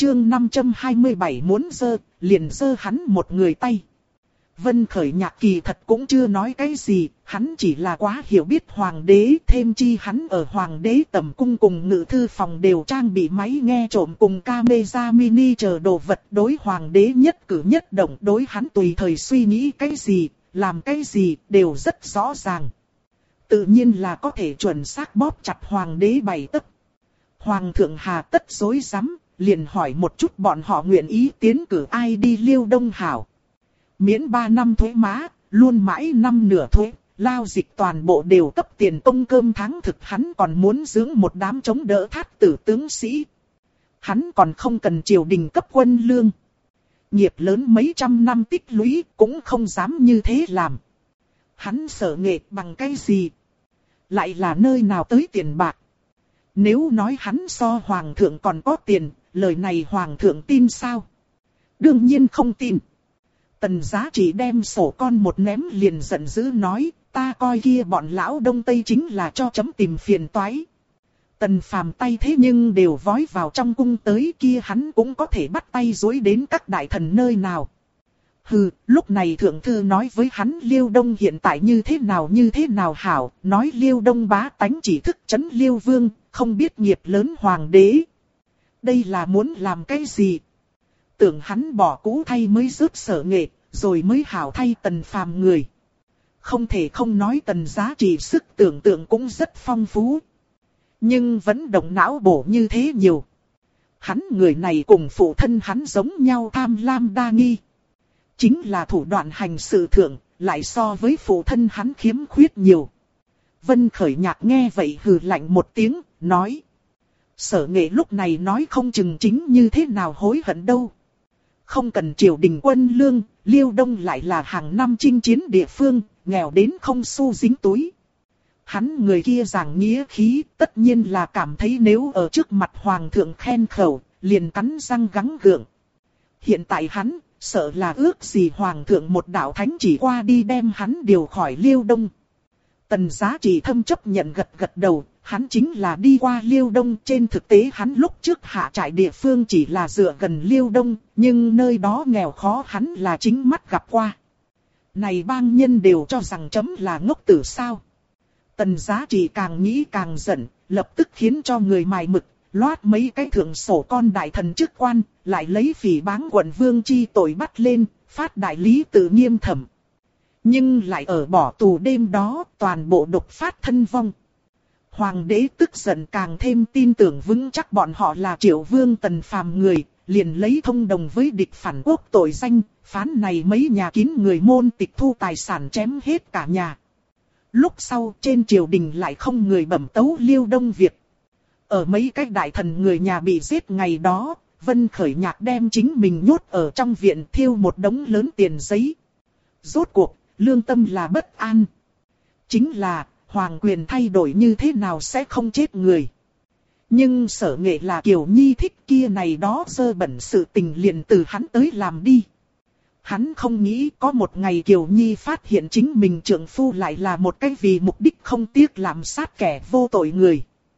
chương 527 muốn giơ, liền giơ hắn một người tay. Vân Khởi Nhạc kỳ thật cũng chưa nói cái gì, hắn chỉ là quá hiểu biết hoàng đế, thêm chi hắn ở hoàng đế tầm cung cùng ngự thư phòng đều trang bị máy nghe trộm cùng camera mini chờ đồ vật, đối hoàng đế nhất cử nhất động, đối hắn tùy thời suy nghĩ cái gì, làm cái gì đều rất rõ ràng. Tự nhiên là có thể chuẩn xác bóp chặt hoàng đế bảy tấc. Hoàng thượng hà tất dối rắm, liền hỏi một chút bọn họ nguyện ý tiến cử ai đi Liêu Đông hảo. Miễn 3 năm thuế má, luôn mãi năm nửa thuế, lao dịch toàn bộ đều cấp tiền công cơm tháng thực, hắn còn muốn dưỡng một đám chống đỡ thát tử tướng sĩ. Hắn còn không cần triều đình cấp quân lương. Nghiệp lớn mấy trăm năm tích lũy cũng không dám như thế làm. Hắn sở nghệ bằng cái gì? Lại là nơi nào tới tiền bạc? Nếu nói hắn so hoàng thượng còn có tiền, lời này hoàng thượng tin sao? Đương nhiên không tin. Tần Giá Trị đem sổ con một ném liền giận dữ nói, ta coi kia bọn lão Đông Tây chính là cho chấm tìm phiền toái. Tần Phàm tay thế nhưng đều vói vào trong cung tới, kia hắn cũng có thể bắt tay dối đến các đại thần nơi nào. Hừ, lúc này thượng thư nói với hắn Liêu Đông hiện tại như thế nào hảo, nói Liêu Đông bá tánh chỉ thức trấn Liêu Vương, không biết nghiệp lớn hoàng đế. Đây là muốn làm cái gì? Tưởng hắn bỏ cũ thay mới rước sở nghệ, rồi mới hảo thay Tần Phàm người. Không thể không nói Tần Giá Trị sức tưởng tượng cũng rất phong phú. Nhưng vẫn động não bổ như thế nhiều. Hắn người này cùng phụ thân hắn giống nhau tham lam đa nghi. Chính là thủ đoạn hành sự thượng, lại so với phụ thân hắn khiếm khuyết nhiều. Vân Khởi Nhạc nghe vậy hừ lạnh một tiếng, nói. Sở nghệ lúc này nói không chừng chính như thế nào hối hận đâu. Không cần triều đình quân lương, Liêu Đông lại là hàng năm chinh chiến địa phương, nghèo đến không xu dính túi. Hắn người kia giảng nghĩa khí, tất nhiên là cảm thấy nếu ở trước mặt hoàng thượng khen khẩu, liền cắn răng gắng gượng. Hiện tại hắn, sợ là ước gì hoàng thượng một đạo thánh chỉ qua đi đem hắn điều khỏi Liêu Đông. Tần Giá Trị thâm chấp nhận gật gật đầu, hắn chính là đi qua Liêu Đông, trên thực tế hắn lúc trước hạ trại địa phương chỉ là dựa gần Liêu Đông, nhưng nơi đó nghèo khó hắn là chính mắt gặp qua. Này bang nhân đều cho rằng chấm là ngốc tử sao. Tần Giá Trị càng nghĩ càng giận, lập tức khiến cho người mài mực, loát mấy cái thượng sổ con đại thần chức quan, lại lấy phỉ báng quận vương chi tội bắt lên, phát đại lý tự nghiêm thẩm. Nhưng lại ở bỏ tù đêm đó, toàn bộ độc phát thân vong. Hoàng đế tức giận càng thêm tin tưởng vững chắc bọn họ là Triệu Vương Tần Phàm người, liền lấy thông đồng với địch phản quốc tội danh, phán này mấy nhà kín người môn tịch thu tài sản chém hết cả nhà. Lúc sau trên triều đình lại không người bẩm tấu Liêu Đông việc. Ở mấy cái đại thần người nhà bị giết ngày đó, Vân Khởi Nhạc đem chính mình nhốt ở trong viện thiêu một đống lớn tiền giấy. Rốt cuộc, lương tâm là bất an. Chính là, hoàng quyền thay đổi như thế nào sẽ không chết người. Nhưng sở nghệ là Kiều Nhi thích kia này đó dơ bẩn sự tình liền từ hắn tới làm đi. Hắn không nghĩ có một ngày Kiều Nhi phát hiện chính mình trượng phu lại là một cái vì mục đích không tiếc làm sát kẻ vô tội người.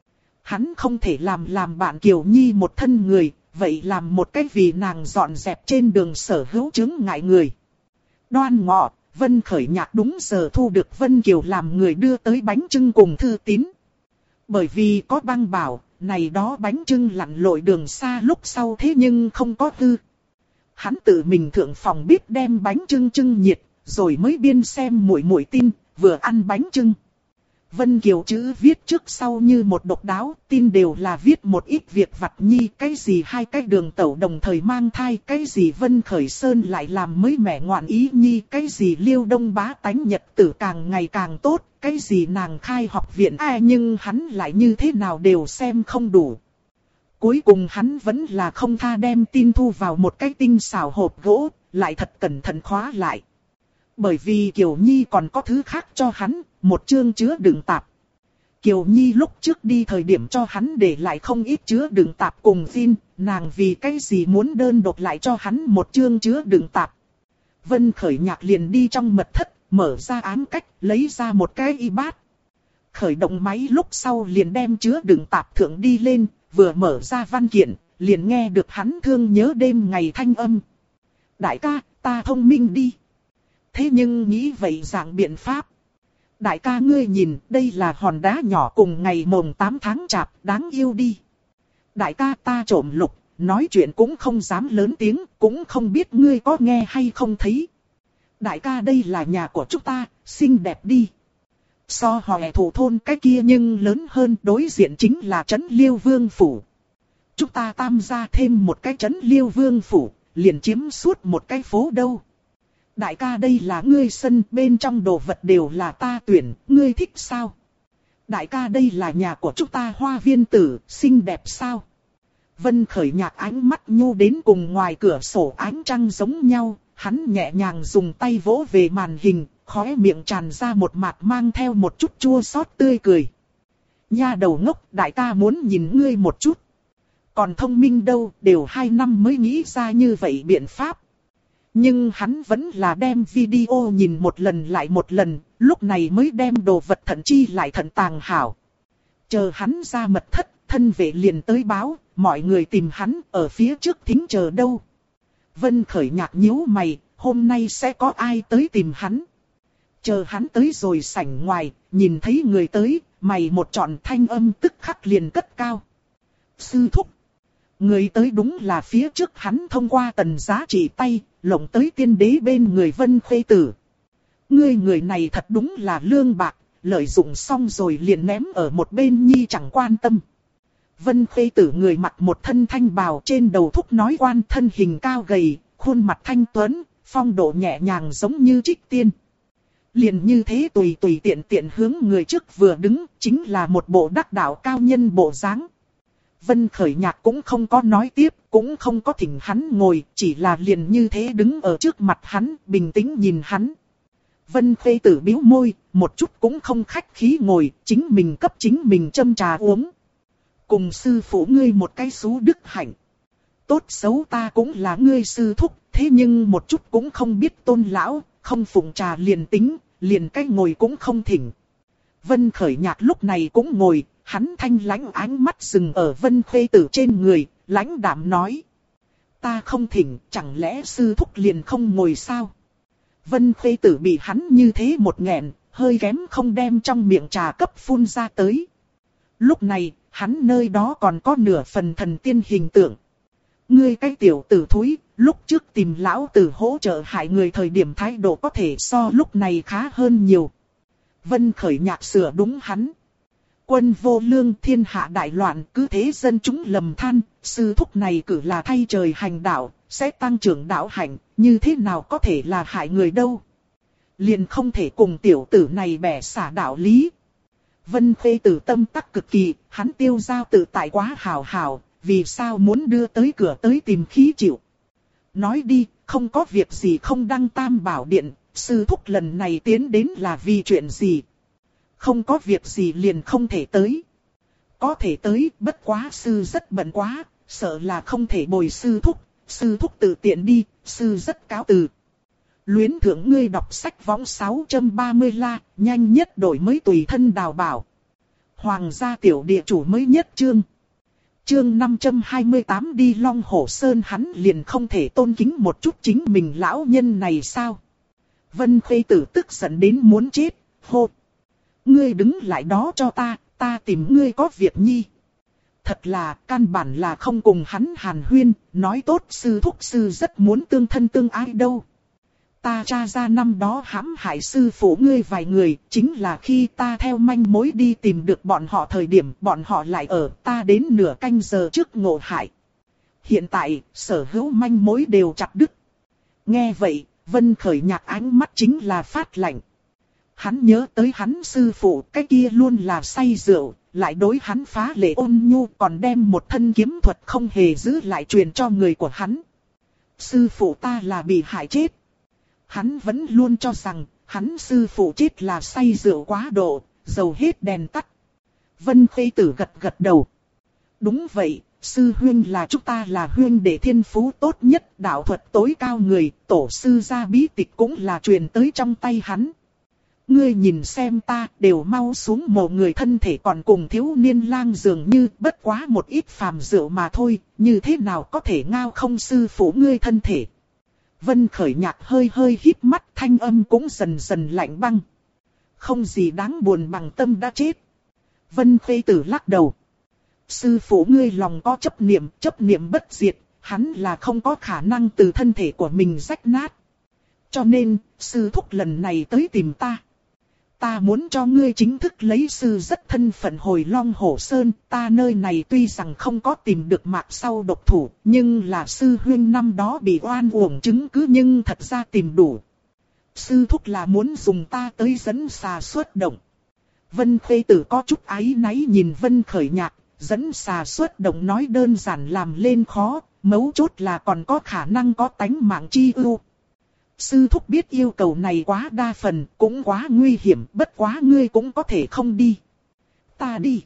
Hắn không thể làm bạn Kiều Nhi một thân người, vậy làm một cái vì nàng dọn dẹp trên đường sở hữu chứng ngại người. Đoan Ngọ, Vân Khởi Nhạc đúng giờ thu được Vân Kiều làm người đưa tới bánh chưng cùng thư tín. Bởi vì có băng bảo, này đó bánh chưng lặn lội đường xa lúc sau thế nhưng không có hư. Hắn tự mình thượng phòng bếp đem bánh chưng chưng nhiệt, rồi mới biên xem muội tin, vừa ăn bánh chưng. Vân Kiều chữ viết trước sau như một độc đáo, tin đều là viết một ít việc vặt nhi, cái gì hai cái đường tẩu đồng thời mang thai, cái gì Vân Khởi Sơn lại làm mới mẻ ngoạn ý nhi, cái gì Liêu Đông bá tánh nhật tử càng ngày càng tốt, cái gì nàng khai học viện nhưng hắn lại như thế nào đều xem không đủ. Cuối cùng hắn vẫn là không tha đem tin thu vào một cái tinh xảo hộp gỗ, lại thật cẩn thận khóa lại. Bởi vì Kiều Nhi còn có thứ khác cho hắn, một chương chứa đựng tạp. Kiều Nhi lúc trước đi thời điểm cho hắn để lại không ít chứa đựng tạp cùng tin, nàng vì cái gì muốn đơn độc lại cho hắn một chương chứa đựng tạp. Vân Khởi Nhạc liền đi trong mật thất, mở ra ám cách, lấy ra một cái y bát. Khởi động máy lúc sau liền đem chứa đựng tạp thượng đi lên, vừa mở ra văn kiện, liền nghe được hắn thương nhớ đêm ngày thanh âm. Đại ca, ta thông minh đi. Thế nhưng nghĩ vậy dạng biện pháp. Đại ca ngươi nhìn, đây là hòn đá nhỏ cùng ngày mồng 8 tháng chạp, đáng yêu đi. Đại ca ta trộm lục, nói chuyện cũng không dám lớn tiếng, cũng không biết ngươi có nghe hay không thấy. Đại ca đây là nhà của chúng ta, xinh đẹp đi. So họ thủ thôn cái kia nhưng lớn hơn, đối diện chính là trấn Liêu Vương Phủ. Chúng ta tam gia thêm một cái trấn Liêu Vương Phủ, liền chiếm suốt một cái phố đâu. Đại ca đây là ngươi sân, bên trong đồ vật đều là ta tuyển, ngươi thích sao? Đại ca đây là nhà của chúng ta hoa viên tử, xinh đẹp sao? Vân Khởi Nhạc ánh mắt nhu đến cùng ngoài cửa sổ ánh trăng giống nhau, hắn nhẹ nhàng dùng tay vỗ về màn hình, khóe miệng tràn ra một mạt mang theo một chút chua xót tươi cười. Nha đầu ngốc, đại ca muốn nhìn ngươi một chút. Còn thông minh đâu, đều 2 năm mới nghĩ ra như vậy biện pháp. Nhưng hắn vẫn là đem video nhìn một lần lại một lần, lúc này mới đem đồ vật thận chi lại thận tàng hảo. Chờ hắn ra mật thất, thân vệ liền tới báo, mọi người tìm hắn ở phía trước thính chờ đâu. Vân Khởi Nhạc nhíu mày, hôm nay sẽ có ai tới tìm hắn. Chờ hắn tới rồi sảnh ngoài, nhìn thấy người tới, mày một trọn thanh âm tức khắc liền cất cao. Sư thúc. Người tới đúng là phía trước hắn thông qua tần giá chỉ tay, lộng tới tiên đế bên người Vân Khê Tử. Người này thật đúng là lương bạc, lợi dụng xong rồi liền ném ở một bên nhi chẳng quan tâm. Vân Khê Tử người mặc một thân thanh bào, trên đầu thúc nói quan, thân hình cao gầy, khuôn mặt thanh tuấn, phong độ nhẹ nhàng giống như trích tiên. Liền như thế tùy tùy tiện tiện hướng người trước vừa đứng, chính là một bộ đắc đạo cao nhân bộ dáng. Vân Khởi Nhạc cũng không có nói tiếp, cũng không có thỉnh hắn ngồi, chỉ là liền như thế đứng ở trước mặt hắn, bình tĩnh nhìn hắn. Vân Khê Tử bĩu môi, một chút cũng không khách khí ngồi, chính mình cấp chính mình châm trà uống. Cùng sư phụ ngươi một cái xú đức hạnh. Tốt xấu ta cũng là ngươi sư thúc, thế nhưng một chút cũng không biết tôn lão, không phụng trà liền tính, liền cái ngồi cũng không thỉnh. Vân Khởi Nhạc lúc này cũng ngồi, hắn thanh lãnh ánh mắt dừng ở Vân Khê Tử trên người, lãnh đạm nói. Ta không thỉnh, chẳng lẽ sư thúc liền không ngồi sao? Vân Khê Tử bị hắn như thế một nghẹn, hơi kém không đem trong miệng trà cấp phun ra tới. Lúc này, hắn nơi đó còn có nửa phần thần tiên hình tượng. Ngươi cái tiểu tử thúi, lúc trước tìm lão tử hỗ trợ hại người thời điểm thái độ có thể so lúc này khá hơn nhiều. Vân Khởi Nhạc sửa đúng hắn. Quân vô lương, thiên hạ đại loạn, cứ thế dân chúng lầm than, sư thúc này cử là thay trời hành đạo, sẽ tăng trưởng đạo hạnh, như thế nào có thể là hại người đâu. Liền không thể cùng tiểu tử này bẻ xả đạo lý. Vân Khê Tử tâm tắc cực kỳ, hắn tiêu giao tự tại quá hào hào, vì sao muốn đưa tới cửa tới tìm khí chịu. Nói đi, không có việc gì không đăng Tam Bảo Điện, sư thúc lần này tiến đến là vì chuyện gì. Không có việc gì liền không thể tới. Có thể tới, bất quá sư rất bận quá, sợ là không thể bồi sư thúc tự tiện đi, sư rất cáo từ. Luyến thưởng ngươi đọc sách võng 630 la, nhanh nhất đổi mới tùy thân đào bảo. Hoàng gia tiểu địa chủ mới nhất chương. Chương 528 đi Long Hổ Sơn, hắn liền không thể tôn kính một chút chính mình lão nhân này sao? Vân Khê Tử tức giận đến muốn chết, hô. Ngươi đứng lại đó cho ta tìm ngươi có việc nhi. Thật là, căn bản là không cùng hắn hàn huyên, nói tốt sư thúc sư rất muốn tương thân tương ái đâu. Ta tra ra năm đó hãm hại sư phụ ngươi vài người, chính là khi ta theo manh mối đi tìm được bọn họ thời điểm bọn họ lại ở ta đến nửa canh giờ trước ngộ hại. Hiện tại, sở hữu manh mối đều chặt đứt. Nghe vậy, Vân Khởi Nhạc ánh mắt chính là phát lạnh. Hắn nhớ tới hắn sư phụ, cái kia luôn là say rượu, lại đối hắn phá lệ ôn nhu, còn đem một thân kiếm thuật không hề giữ lại truyền cho người của hắn. Sư phụ ta là bị hại chết. Hắn vẫn luôn cho rằng, hắn sư phụ chết là say rượu quá độ, dầu hết đèn tắt. Vân Khê Tử gật gật đầu. Đúng vậy, sư huynh là chúng ta là huynh đệ thiên phú tốt nhất, đạo thuật tối cao người, tổ sư gia bí tịch cũng là truyền tới trong tay hắn. Ngươi nhìn xem ta, đều mau xuống mồ, người thân thể còn cùng thiếu niên lang dường như, bất quá một ít phàm rượu mà thôi, như thế nào có thể ngao không sư phụ ngươi thân thể. Vân Khởi Nhạc hơi hơi híp mắt, thanh âm cũng dần dần lạnh băng. Không gì đáng buồn bằng tâm đã chết. Vân Khê Tử lắc đầu. Sư phụ ngươi lòng có chấp niệm bất diệt, hắn là không có khả năng từ thân thể của mình rách nát. Cho nên, sư thúc lần này tới tìm ta. Ta muốn cho ngươi chính thức lấy sư rất thân phận hồi Long Hổ Sơn, ta nơi này tuy rằng không có tìm được mạc sau độc thủ, nhưng là sư huynh năm đó bị oan uổng chứng cứ nhưng thật ra tìm đủ. Sư thúc là muốn dùng ta tới dẫn xà xuất động. Vân Khê Tử có chút áy náy nhìn Vân Khởi Nhạc, dẫn xà xuất động nói đơn giản làm lên khó, mấu chốt là còn có khả năng có tánh mạng chi ưu. Sư thúc biết yêu cầu này quá đa phần, cũng quá nguy hiểm, bất quá ngươi cũng có thể không đi. Ta đi.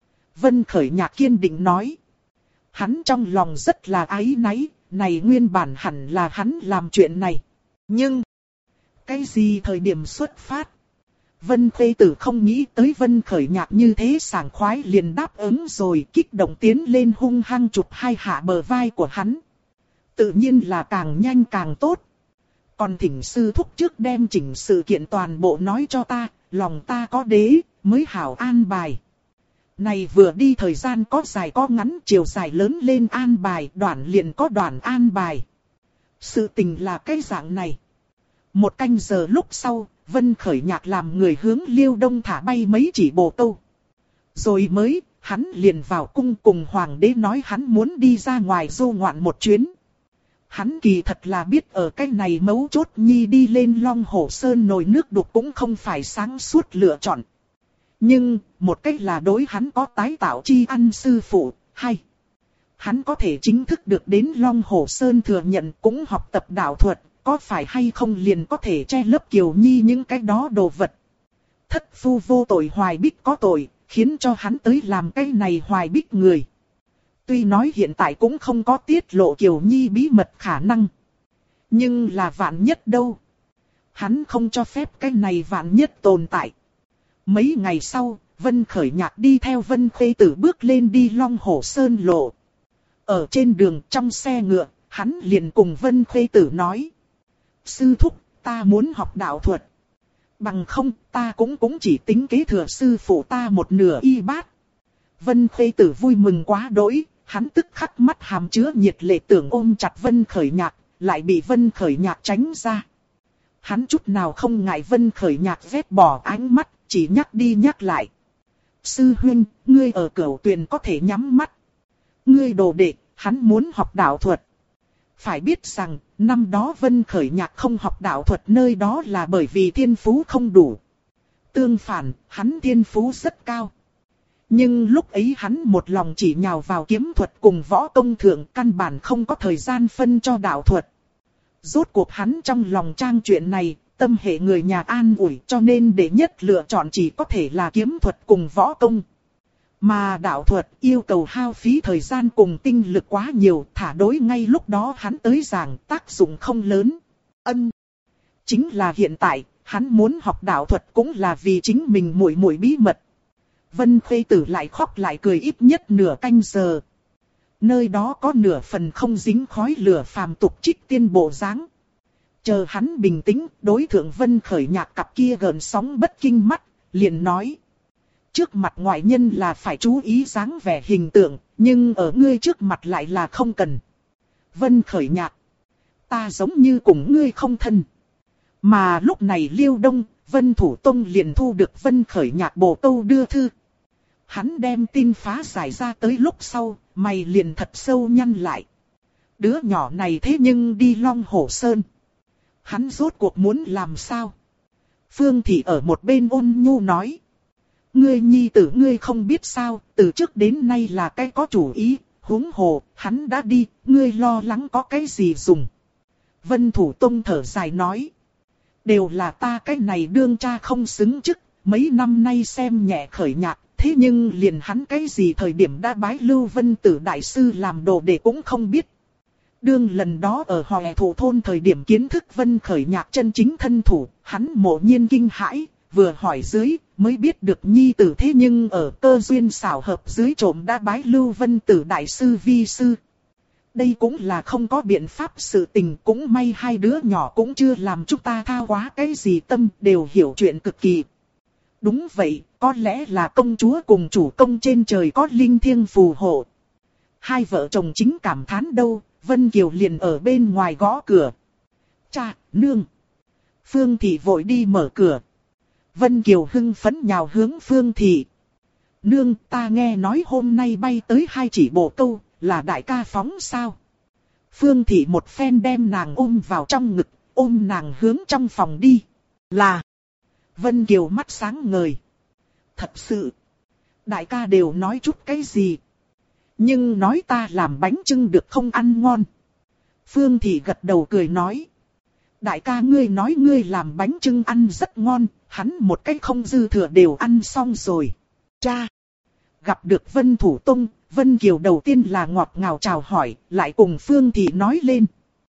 Vân Khởi Nhạc kiên định nói. Hắn trong lòng rất là áy náy, này nguyên bản hẳn là hắn làm chuyện này. Nhưng, cái gì thời điểm xuất phát? Vân Khê Tử không nghĩ tới Vân Khởi Nhạc như thế sảng khoái liền đáp ứng rồi, kích động tiến lên hung hăng chụp hai hạ bờ vai của hắn. Tự nhiên là càng nhanh càng tốt. Còn thỉnh sư thúc trước đem chỉnh sự kiện toàn bộ nói cho ta, lòng ta có đế, mới hảo an bài. Này vừa đi thời gian có dài có ngắn, chiều dài lớn lên an bài, đoạn liền có đoạn an bài. Sự tình là cái dạng này. Một canh giờ lúc sau, Vân Khởi Nhạc làm người hướng Liêu Đông thả bay mấy chỉ bồ câu. Rồi mới, hắn liền vào cung cùng hoàng đế nói hắn muốn đi ra ngoài du ngoạn một chuyến. Hắn kỳ thật là biết ở cái này mấu chốt nhi đi lên Long Hổ Sơn nồi nước đục cũng không phải sáng suốt lựa chọn. Nhưng, một cách là đối hắn có tái tạo chi ăn sư phụ, hay. Hắn có thể chính thức được đến Long Hổ Sơn thừa nhận cũng học tập đạo thuật, có phải hay không liền có thể che lấp Kiều Nhi những cái đó đồ vật. Thất phu vô tội Hoài Bích có tội, khiến cho hắn tới làm cái này Hoài Bích người. Tuy nói hiện tại cũng không có tiết lộ Kiều Nhi bí mật khả năng. Nhưng là vạn nhất đâu. Hắn không cho phép cái này vạn nhất tồn tại. Mấy ngày sau, Vân Khởi Nhạc đi theo Vân Khê Tử bước lên đi Long Hổ Sơn lộ. Ở trên đường trong xe ngựa, hắn liền cùng Vân Khê Tử nói. Sư thúc, ta muốn học đạo thuật. Bằng không, ta cũng chỉ tính kế thừa sư phụ ta một nửa y bát. Vân Khê Tử vui mừng quá đỗi, hắn tức khắc mắt hàm chứa nhiệt lệ tưởng ôm chặt Vân Khởi Nhạc, lại bị Vân Khởi Nhạc tránh ra. Hắn chút nào không ngại Vân Khởi Nhạc vét bỏ ánh mắt, chỉ nhắc đi nhắc lại. Sư huynh, ngươi ở Cửu Tuyền có thể nhắm mắt. Ngươi đồ đệ, hắn muốn học đạo thuật. Phải biết rằng, năm đó Vân Khởi Nhạc không học đạo thuật nơi đó là bởi vì thiên phú không đủ. Tương phản, hắn thiên phú rất cao. Nhưng lúc ấy hắn một lòng chỉ nhào vào kiếm thuật cùng võ công thượng, căn bản không có thời gian phân cho đạo thuật. Rốt cuộc hắn trong lòng trang chuyện này, tâm hệ người nhà an ủi, cho nên đệ nhất lựa chọn chỉ có thể là kiếm thuật cùng võ công. Mà đạo thuật yêu cầu hao phí thời gian cùng tinh lực quá nhiều, thả đối ngay lúc đó hắn tới giảng tác dụng không lớn. Chính là hiện tại, hắn muốn học đạo thuật cũng là vì chính mình muội muội bí mật. Vân Khê Tử lại khóc lại cười ít nhất nửa canh giờ. Nơi đó có nửa phần không dính khói lửa phàm tục trích tiên bộ dáng. Chờ hắn bình tĩnh, đối thượng Vân Khởi Nhạc cặp kia gợn sóng bất kinh mắt, liền nói. Trước mặt ngoại nhân là phải chú ý dáng vẻ hình tượng, nhưng ở ngươi trước mặt lại là không cần. Vân Khởi Nhạc, ta giống như cùng ngươi không thân. Mà lúc này Liêu Đông, Vân Thủ Tông liền thu được Vân Khởi Nhạc bổ câu đưa thư. Hắn đem tin phá giải ra tới lúc sau, mày liền thật sâu nhăn lại. Đứa nhỏ này thế nhưng đi Long Hổ Sơn. Hắn rốt cuộc muốn làm sao? Phương Thị ở một bên ôn nhu nói. Ngươi nhi tử ngươi không biết sao, từ trước đến nay là cái có chủ ý, huống hồ, hắn đã đi, ngươi lo lắng có cái gì dùng. Vân Thủ Tông thở dài nói. Đều là ta cái này đương cha không xứng chức, mấy năm nay xem nhẹ Khởi Nhạc, thế nhưng liền hắn cái gì thời điểm đã bái Lưu Vân Tử Đại Sư làm đồ để cũng không biết. Đương lần đó ở Hòe Thủ Thôn thời điểm kiến thức Vân Khởi Nhạc chân chính thân thủ, hắn mộ nhiên kinh hãi, vừa hỏi dưới, mới biết được nhi tử thế nhưng ở cơ duyên xảo hợp dưới trộm đã bái Lưu Vân Tử đại sư vi sư. Đây cũng là không có biện pháp sự tình, cũng may hai đứa nhỏ cũng chưa làm chúng ta thao quá cái gì tâm, đều hiểu chuyện cực kỳ. Đúng vậy, có lẽ là công chúa cùng chủ công trên trời có linh thiêng phù hộ. Hai vợ chồng chính cảm thán đâu, Vân Kiều liền ở bên ngoài gõ cửa. Cha, nương. Phương Thị vội đi mở cửa. Vân Kiều hưng phấn nhào hướng Phương Thị. Nương, ta nghe nói hôm nay bay tới 2 chỉ bồ câu, là đại ca phóng sao? Phương Thị một phen đem nàng ôm vào trong ngực, ôm nàng hướng trong phòng đi. Là. Vân Kiều mắt sáng ngời. Thật sự. Đại ca đều nói chút cái gì? Nhưng nói ta làm bánh chưng được không ăn ngon. Phương Thị gật đầu cười nói. Đại ca ngươi nói ngươi làm bánh chưng ăn rất ngon, hắn một cách không dư thừa đều ăn xong rồi. Cha. Gặp được Vân Thủ Tông, Vân Kiều đầu tiên là ngọt ngào chào hỏi, lại cùng Phương Thị nói lên.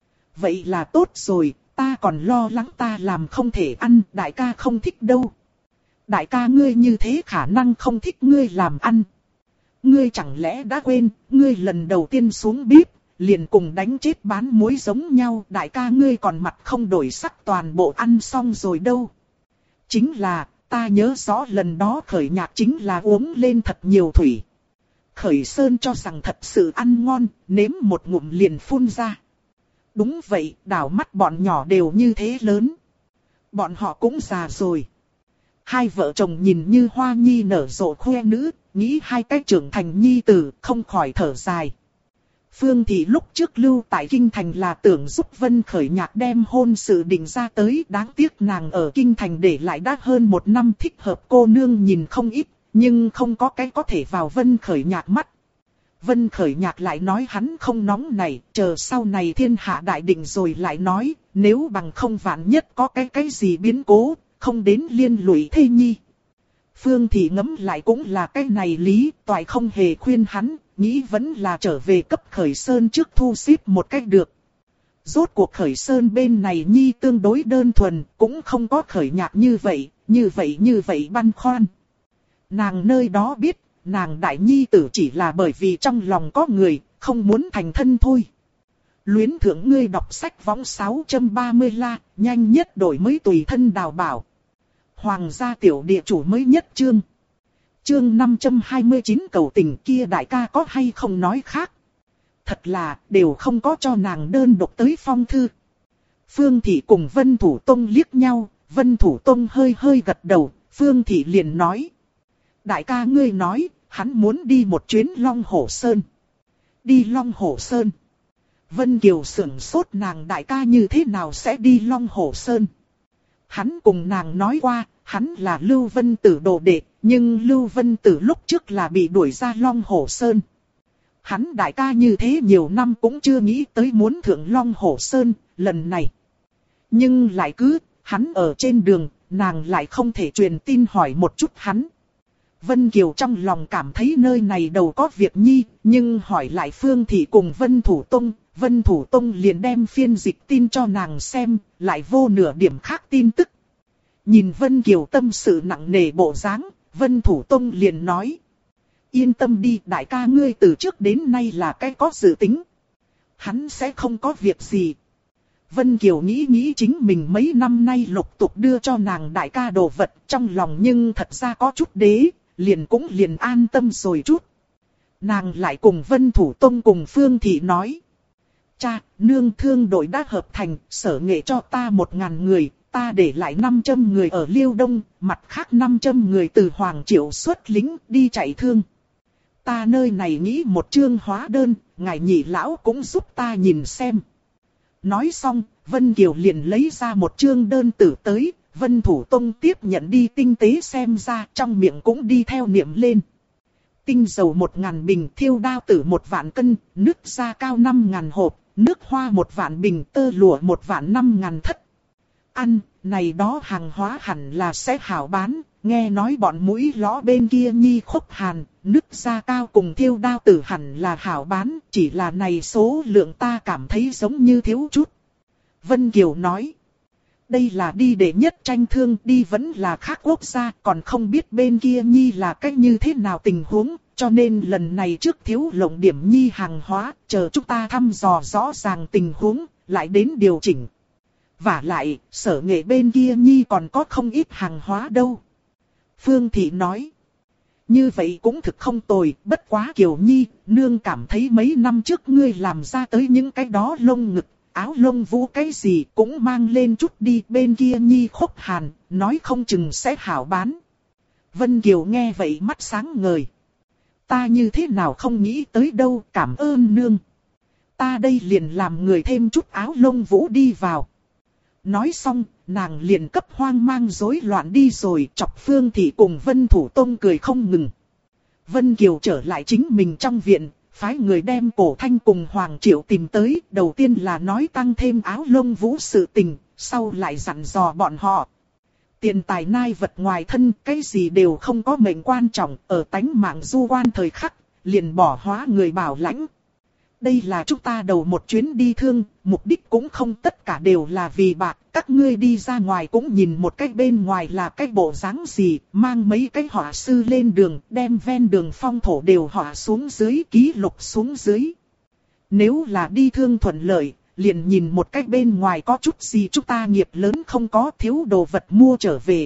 Vậy là tốt rồi, ta còn lo lắng ta làm không thể ăn, đại ca không thích đâu. Đại ca ngươi như thế khả năng không thích ngươi làm ăn. Ngươi chẳng lẽ đã quên, ngươi lần đầu tiên xuống bếp, liền cùng đánh chết bán muối giống nhau, đại ca ngươi còn mặt không đổi sắc toàn bộ ăn xong rồi đâu. Chính là, ta nhớ rõ lần đó Khởi Nhạc chính là uống lên thật nhiều thủy. Khởi Sơn cho rằng thật sự ăn ngon, nếm một ngụm liền phun ra. Đúng vậy, đảo mắt bọn nhỏ đều như thế lớn. Bọn họ cũng già rồi. Hai vợ chồng nhìn như hoa nhi nở rộ khoe nữ, nghĩ hai cái trưởng thành nhi tử, không khỏi thở dài. Phương Thị lúc trước lưu tại Kinh Thành là tưởng giúp Vân Khởi Nhạc đem hôn sự định ra tới, đáng tiếc nàng ở Kinh Thành để lại đã hơn 1 năm, thích hợp cô nương nhìn không ít, nhưng không có cái có thể vào Vân Khởi Nhạc mắt. Vân Khởi Nhạc lại nói hắn không nóng này, chờ sau này thiên hạ đại định rồi lại nói, nếu bằng không vạn nhất có cái gì biến cố, không đến liên lụy thê nhi. Phương Thị ngẫm lại cũng là cái này lý, toại không hề khuyên hắn, nghĩ vẫn là trở về cấp Khởi Sơn trước thu xếp một cách được. Rốt cuộc Khởi Sơn bên này nhi tương đối đơn thuần, cũng không có Khởi Nhạc như vậy băn khoăn. Nàng nơi đó biết, nàng đại nhi tử chỉ là bởi vì trong lòng có người, không muốn thành thân thôi. Luyến thưởng ngươi đọc sách võng 630 la, nhanh nhất đổi mới tùy thân đào bảo. Hoàng gia tiểu địa chủ mới nhất chương. Chương 529 cầu tình kia đại ca có hay không nói khác. Thật là đều không có cho nàng đơn độc tới phong thư. Phương Thị cùng Vân Thủ Tông liếc nhau, Vân Thủ Tông hơi gật đầu, Phương Thị liền nói. Đại ca ngươi nói, hắn muốn đi một chuyến Long Hổ Sơn. Đi Long Hổ Sơn. Vân Kiều sửng sốt, nàng đại ca như thế nào sẽ đi Long Hổ Sơn. Hắn cùng nàng nói qua, hắn là Lưu Vân Tử đồ đệ, nhưng Lưu Vân Tử lúc trước là bị đuổi ra Long Hổ Sơn. Hắn đại ca như thế nhiều năm cũng chưa nghĩ tới muốn thượng Long Hổ Sơn, lần này. Nhưng lại cứ, hắn ở trên đường, nàng lại không thể truyền tin hỏi một chút hắn. Vân Kiều trong lòng cảm thấy nơi này đầu có việc nhi, nhưng hỏi lại Phương Thị cùng Vân Thủ Tông liền đem phiên dịch tin cho nàng xem, lại vô nửa điểm khác tin tức. Nhìn Vân Kiều tâm sự nặng nề bộ dáng, Vân Thủ Tông liền nói. Yên tâm đi, đại ca ngươi từ trước đến nay là cái có dự tính. Hắn sẽ không có việc gì. Vân Kiều nghĩ chính mình mấy năm nay lục tục đưa cho nàng đại ca đồ vật trong lòng, nhưng thật ra có chút đế, liền an tâm rồi chút. Nàng lại cùng Vân Thủ Tông cùng Phương Thị nói. Cha, nương thương đội đã hợp thành, sở nghệ cho ta 1000 người, ta để lại 500 người ở Liêu Đông, mặt khác 500 người từ Hoàng Triệu xuất lính đi chạy thương. Ta nơi này nghĩ một chương hóa đơn, ngài nhị lão cũng giúp ta nhìn xem. Nói xong, Vân Kiều liền lấy ra một chương đơn tử tới, Vân Thủ Tông tiếp nhận đi tinh tế xem ra, trong miệng cũng đi theo niệm lên. Tinh dầu 1000 bình, thiêu đao tử 1 vạn cân, nước da cao 5000 hộp, nước hoa 1 vạn bình, tơ lụa 1 vạn 5000 thất. Ăn, này đó hàng hóa hẳn là sẽ hảo bán, nghe nói bọn mũi lõ bên kia nhi khúc hàn, nước da cao cùng thiêu đao tử hẳn là hảo bán, chỉ là này số lượng ta cảm thấy giống như thiếu chút. Vân Kiều nói. đây là đi để nhất tranh thương, đi vẫn là khác quốc gia, còn không biết bên kia nhi là cách như thế nào tình huống, cho nên lần này trước thiếu lộng điểm nhi hàng hóa, chờ chúng ta thăm dò rõ ràng tình huống, lại đến điều chỉnh. Vả lại, Sở Nghệ bên kia nhi còn có không ít hàng hóa đâu. Phương Thị nói. Như vậy cũng thực không tồi, bất quá Kiều Nhi, nương cảm thấy mấy năm trước ngươi làm ra tới những cái đó lông ngực, áo lông vũ cái gì cũng mang lên chút đi, bên kia Nhi khốc hàn, nói không chừng sẽ hảo bán. Vân Kiều nghe vậy mắt sáng ngời. Ta như thế nào không nghĩ tới đâu, cảm ơn nương. Ta đây liền làm người thêm chút áo lông vũ đi vào. Nói xong, nàng liền cấp hoang mang rối loạn đi rồi, chọc Phương Thị cùng Vân Thủ Tông cười không ngừng. Vân Kiều trở lại chính mình trong viện, phái người đem Cổ Thanh cùng Hoàng Triệu tìm tới, đầu tiên là nói tăng thêm áo lông vũ sự tình, sau lại dặn dò bọn họ. Tiền tài nai vật ngoài thân, cái gì đều không có mệnh quan trọng, ở tánh mạng du quan thời khắc, liền bỏ hóa người bảo lãnh. Đây là chúng ta đầu một chuyến đi thương, mục đích cũng không tất cả đều là vì bạc. Các ngươi đi ra ngoài cũng nhìn một cách bên ngoài là cái bộ dáng gì, mang mấy cái họa sư lên đường, đem ven đường phong thổ đều họa xuống dưới, ký lục xuống dưới. Nếu là đi thương thuận lợi, liền nhìn một cách bên ngoài có chút gì chúng ta nghiệp lớn không có, thiếu đồ vật mua trở về.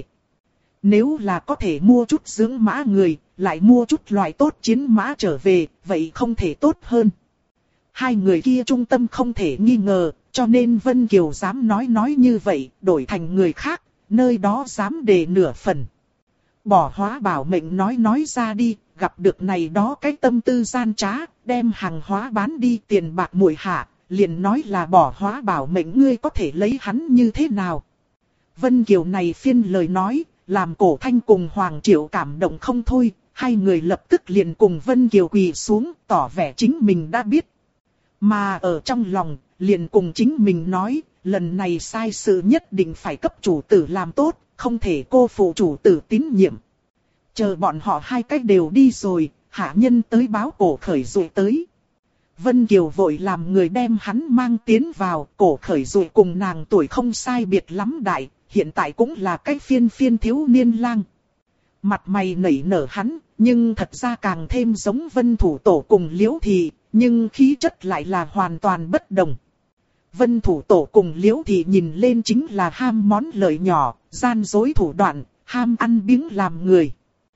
Nếu là có thể mua chút dưỡng mã người, lại mua chút loại tốt chiến mã trở về, vậy không thể tốt hơn. Hai người kia trung tâm không thể nghi ngờ, cho nên Vân Kiều dám nói như vậy, đổi thành người khác, nơi đó dám đề nửa phần. Bỏ hóa bảo mệnh nói ra đi, gặp được này đó cái tâm tư gian trá, đem hàng hóa bán đi tiền bạc muội hạ, liền nói là bỏ hóa bảo mệnh, ngươi có thể lấy hắn như thế nào. Vân Kiều này phiên lời nói, làm Cổ Thanh cùng Hoàng Triệu cảm động không thôi, hai người lập tức liền cùng Vân Kiều quỳ xuống, tỏ vẻ chính mình đã biết. Mà ở trong lòng, liền cùng chính mình nói, lần này sai sự nhất định phải cấp chủ tử làm tốt, không thể cô phụ chủ tử tín nhiệm. Chờ bọn họ hai cách đều đi rồi, hạ nhân tới báo Cổ Khởi Dụ tới. Vân Kiều vội làm người đem hắn mang tiến vào, Cổ Khởi Dụ cùng nàng tuổi không sai biệt lắm đại, hiện tại cũng là cái phiên thiếu niên lang. Mặt mày nảy nở hắn, nhưng thật ra càng thêm giống Vân Thủ Tổ cùng Liễu Thị, nhưng khí chất lại là hoàn toàn bất đồng. Vân Thủ Tổ cùng Liễu Thị nhìn lên chính là ham món lợi nhỏ, gian dối thủ đoạn, ham ăn biếng làm người.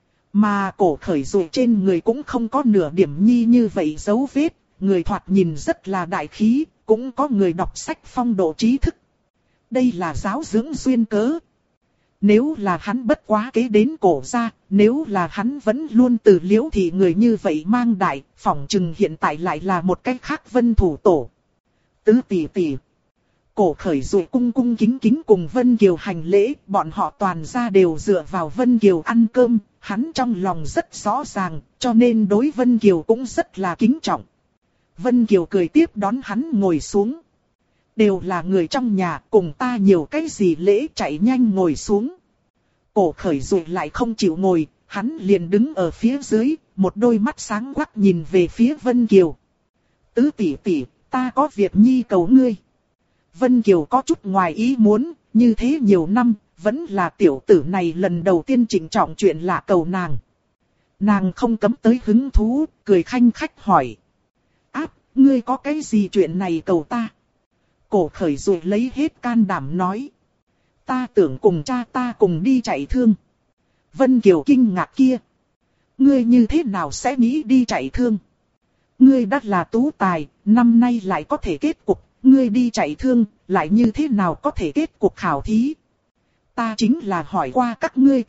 Mà Cổ Khởi Dụ trên người cũng không có nửa điểm nhi như vậy dấu vết, người thoạt nhìn rất là đại khí, cũng có người đọc sách phong độ trí thức. Đây là giáo dưỡng duyên cớ. Nếu là hắn bất quá kế đến Cổ gia, nếu là hắn vẫn luôn từ Liễu Thị người như vậy mang đại, phỏng chừng hiện tại lại là một cách khác Vân Thủ Tổ. Tứ tỷ tỷ. Cổ Khởi Dụ cung kính cùng Vân Kiều hành lễ, bọn họ toàn ra đều dựa vào Vân Kiều ăn cơm, hắn trong lòng rất rõ ràng, cho nên đối Vân Kiều cũng rất là kính trọng. Vân Kiều cười tiếp đón hắn ngồi xuống. Đều là người trong nhà, cùng ta nhiều cái gì lễ, chạy nhanh ngồi xuống. Cổ Khởi Dụ lại không chịu ngồi, hắn liền đứng ở phía dưới, một đôi mắt sáng quắc nhìn về phía Vân Kiều. Tứ tỷ tỷ, ta có việc nhi cầu ngươi. Vân Kiều có chút ngoài ý muốn, như thế nhiều năm, vẫn là tiểu tử này lần đầu tiên trịnh trọng chuyện lạ cầu nàng. Nàng không cấm tới hứng thú, cười khanh khách hỏi. Áp, ngươi có cái gì chuyện này cầu ta? Cổ Khởi Dụ lấy hết can đảm nói. Ta tưởng cùng cha ta cùng đi chạy thương. Vân Kiều kinh ngạc kia. Ngươi như thế nào sẽ nghĩ đi chạy thương? Ngươi đắt là tú tài, năm nay lại có thể kết cục. Ngươi đi chạy thương, lại như thế nào có thể kết cục khảo thí? Ta chính là hỏi qua các ngươi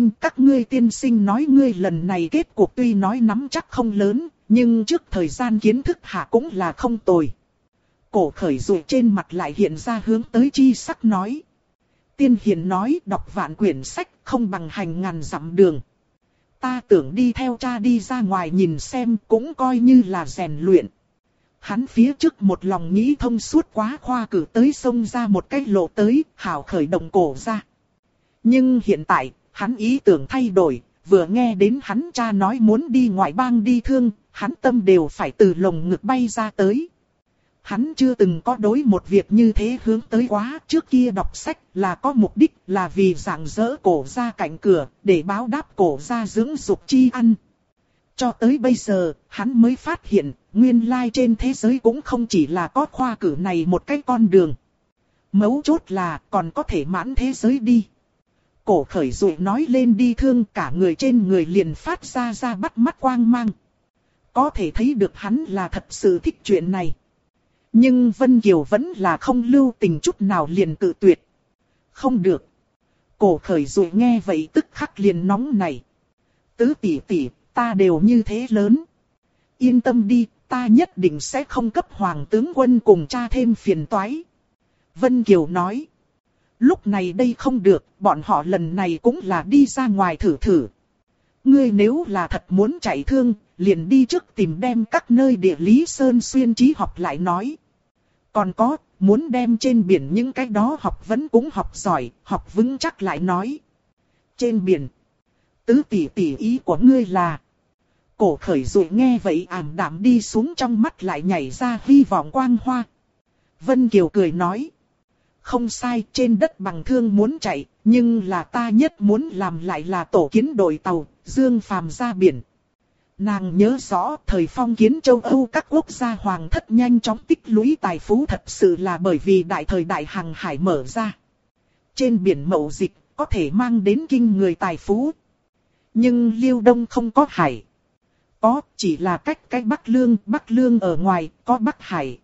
tiên sinh nói ngươi lần này kết cục tuy nói nắm chắc không lớn, nhưng trước thời gian kiến thức hạ cũng là không tồi. Cổ Khởi Dụ trên mặt lại hiện ra hướng tới chi sắc nói. Tiên hiền nói đọc vạn quyển sách không bằng hành ngàn dặm đường. Ta tưởng đi theo cha đi ra ngoài nhìn xem cũng coi như là rèn luyện. Hắn phía trước một lòng nghĩ thông suốt quá khoa cử tới xông ra một cái lộ tới, hảo khởi động cổ ra. Nhưng hiện tại, hắn ý tưởng thay đổi, vừa nghe đến hắn cha nói muốn đi ngoại bang đi thương, hắn tâm đều phải từ lồng ngực bay ra tới. hắn chưa từng có đối một việc như thế hướng tới quá. Trước kia đọc sách là có mục đích, là vì rạng rỡ cổ gia cạnh cửa, để báo đáp cổ gia dưỡng dục chi ăn. Cho tới bây giờ, hắn mới phát hiện, nguyên lai trên thế giới cũng không chỉ là có khoa cử này một cái con đường. Mấu chốt là còn có thể mãn thế giới đi. Cổ khởi dụ nói lên đi thương, cả người trên người liền phát ra bắt mắt quang mang. Có thể thấy được hắn là thật sự thích chuyện này. Nhưng Vân Kiều vẫn là không lưu tình chút nào liền cự tuyệt. Không được. Cổ khởi dụ nghe vậy tức khắc liền nóng này. Tứ tỷ tỷ, ta đều như thế lớn. Yên tâm đi, ta nhất định sẽ không cấp hoàng tướng quân cùng cha thêm phiền toái. Vân Kiều nói. Lúc này đây không được, bọn họ lần này cũng là đi ra ngoài thử thử. Ngươi nếu là thật muốn chạy thương, liền đi trước tìm đem các nơi địa lý sơn xuyên trí học lại nói. Còn có, muốn đem trên biển những cái đó học vẫn cũng học giỏi, học vững chắc lại nói. Trên biển, tứ tỷ tỷ ý của ngươi là... Cổ khởi dụ nghe vậy ảm đạm đi xuống, trong mắt lại nhảy ra hy vọng quang hoa. Vân Kiều cười nói. Không sai, trên đất bằng thương muốn chạy, nhưng là ta nhất muốn làm lại là tổ kiến đội tàu, dương phàm ra biển. Nàng nhớ rõ thời phong kiến châu Âu các quốc gia hoàng thất nhanh chóng tích lũy tài phú thật sự là bởi vì đại thời đại hàng hải mở ra. Trên biển mậu dịch có thể mang đến kinh người tài phú. Nhưng Liêu Đông không có hải. Có chỉ là cách Bắc Lương ở ngoài có Bắc Hải.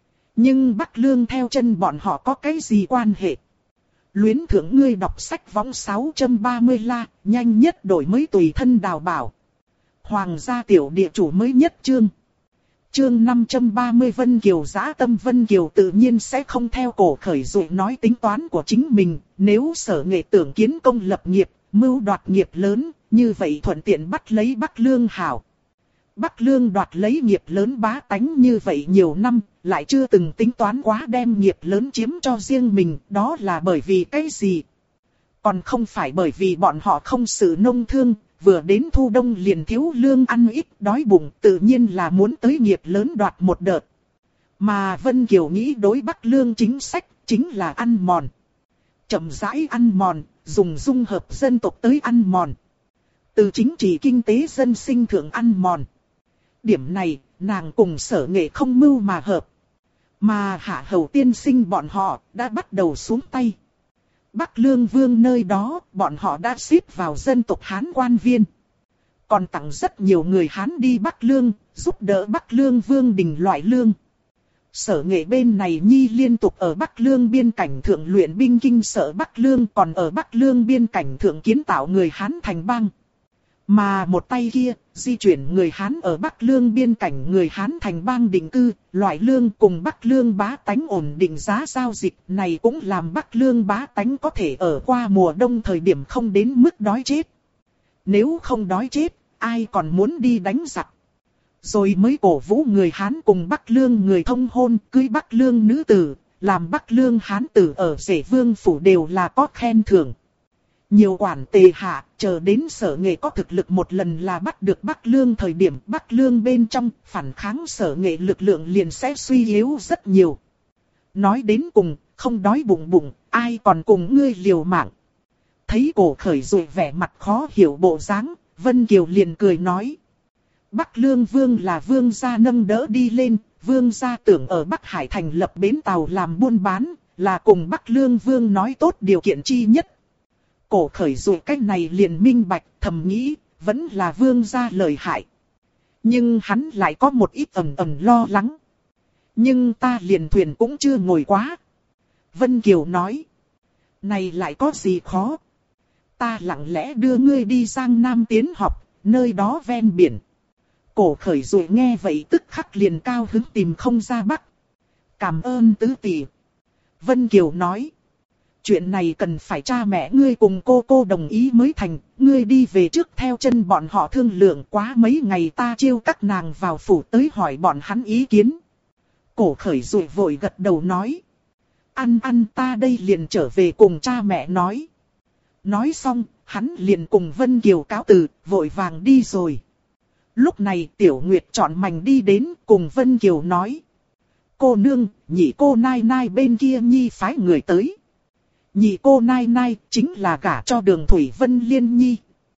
Nhưng Bắc Lương theo chân bọn họ có cái gì quan hệ? Luyến thưởng ngươi đọc sách võng 630 la, nhanh nhất đổi mới tùy thân đào bảo. Hoàng gia tiểu địa chủ mới nhất chương. Chương 530 Vân Kiều dã tâm. Vân Kiều tự nhiên sẽ không theo cổ khởi dụ nói tính toán của chính mình. Nếu Sở Nghệ tưởng kiến công lập nghiệp, mưu đoạt nghiệp lớn, như vậy thuận tiện bắt lấy Bắc Lương hảo. Bắc Lương đoạt lấy nghiệp lớn bá tánh như vậy nhiều năm, lại chưa từng tính toán quá đem nghiệp lớn chiếm cho riêng mình, đó là bởi vì cái gì? Còn không phải bởi vì bọn họ không sự nông thương, vừa đến thu đông liền thiếu lương ăn ít, đói bụng, tự nhiên là muốn tới nghiệp lớn đoạt một đợt. Mà Vân Kiều nghĩ đối Bắc Lương chính sách, chính là ăn mòn. Chậm rãi ăn mòn, dùng dung hợp dân tộc tới ăn mòn. Từ chính trị kinh tế dân sinh thượng ăn mòn. Điểm này, nàng cùng Sở Nghệ không mưu mà hợp. Mà Hạ Hầu tiên sinh bọn họ đã bắt đầu xuống tay. Bắc Lương Vương nơi đó, bọn họ đã xếp vào dân tộc Hán quan viên. Còn tặng rất nhiều người Hán đi Bắc Lương, giúp đỡ Bắc Lương Vương đình loại lương. Sở Nghệ bên này nhi liên tục ở Bắc Lương biên cảnh thượng luyện binh kinh sở Bắc Lương, còn ở Bắc Lương biên cảnh thượng kiến tạo người Hán thành bang. Mà một tay kia, di chuyển người Hán ở Bắc Lương biên cảnh người Hán thành bang định cư, loại lương cùng Bắc Lương bá tánh ổn định giá giao dịch này cũng làm Bắc Lương bá tánh có thể ở qua mùa đông thời điểm không đến mức đói chết. Nếu không đói chết, ai còn muốn đi đánh giặc. Rồi mới cổ vũ người Hán cùng Bắc Lương người thông hôn, cưới Bắc Lương nữ tử, làm Bắc Lương Hán tử ở Dễ Vương phủ đều là có khen thưởng. Nhiều quản tề hạ, chờ đến Sở Nghệ có thực lực một lần là bắt được Bắc Lương thời điểm Bắc Lương bên trong, phản kháng Sở Nghệ lực lượng liền sẽ suy yếu rất nhiều. Nói đến cùng, không đói bụng, ai còn cùng ngươi liều mạng. Thấy cổ khởi dụ vẻ mặt khó hiểu bộ dáng, Vân Kiều liền cười nói. Bắc Lương Vương là Vương gia nâng đỡ đi lên, Vương gia tưởng ở Bắc Hải thành lập bến tàu làm buôn bán, là cùng Bắc Lương Vương nói tốt điều kiện chi nhất. Cổ khởi dụ cách này liền minh bạch, thầm nghĩ, vẫn là Vương gia lợi hại. Nhưng hắn lại có một ít ẩn lo lắng. Nhưng ta liền thuyền cũng chưa ngồi quá. Vân Kiều nói. Này lại có gì khó. Ta lặng lẽ đưa ngươi đi Giang Nam tiến học, nơi đó ven biển. Cổ khởi dụ nghe vậy tức khắc liền cao hứng tìm không ra Bắc. Cảm ơn tứ tỷ. Vân Kiều nói. Chuyện này cần phải cha mẹ ngươi cùng cô đồng ý mới thành, ngươi đi về trước theo chân bọn họ thương lượng, quá mấy ngày ta chiêu các nàng vào phủ tới hỏi bọn hắn ý kiến. Cổ khởi dụ vội gật đầu nói. Ăn ta đây liền trở về cùng cha mẹ nói. Nói xong, hắn liền cùng Vân Kiều cáo từ, vội vàng đi rồi. Lúc này Tiểu Nguyệt chọn mảnh đi đến cùng Vân Kiều nói. cô nương, nhị cô nai nai bên kia nhi phái người tới. Nhị cô nai nai chính là gả cho Đường Thủy Vân Liên nhi.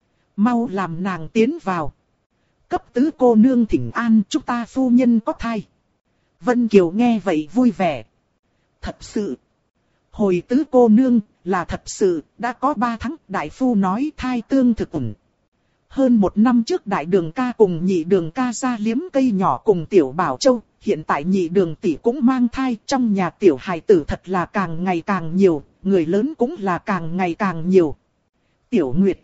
Mau làm nàng tiến vào. Cấp tứ cô nương thỉnh an, chúng ta phu nhân có thai. Vân Kiều nghe vậy vui vẻ. Thật sự. Hồi tứ cô nương, là thật sự, đã có 3 tháng, đại phu nói thai tương thực ổn. Hơn 1 năm trước đại đường ca cùng nhị đường ca ra liếm cây nhỏ cùng tiểu bảo châu, hiện tại nhị đường tỷ cũng mang thai, trong nhà tiểu hài tử thật là càng ngày càng nhiều, người lớn cũng là càng ngày càng nhiều. Tiểu Nguyệt,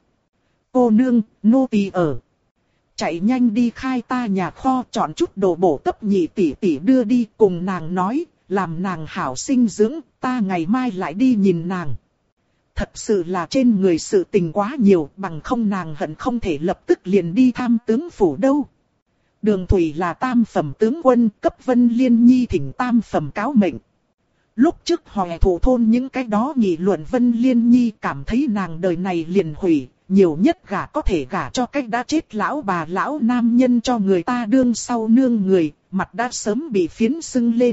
cô nương, nô tỳ ở. Chạy nhanh đi khai ta nhà kho, chọn chút đồ bổ cấp nhị tỷ tỷ đưa đi, cùng nàng nói, làm nàng hảo sinh dưỡng, ta ngày mai lại đi nhìn nàng. Thật sự là trên người sự tình quá nhiều, bằng không nàng hận không thể lập tức liền đi thăm tướng phủ đâu. Đường Thủy là tam phẩm tướng quân, cấp Vân Liên nhi thỉnh tam phẩm cáo mệnh. Lúc trước Hoè Thủ thôn những cái đó nghị luận Vân Liên nhi cảm thấy nàng đời này liền hủy, nhiều nhất gả có thể gả cho cách đã chết lão bà lão nam nhân cho người ta đương sau nương người, mặt đã sớm bị phiến sưng lên.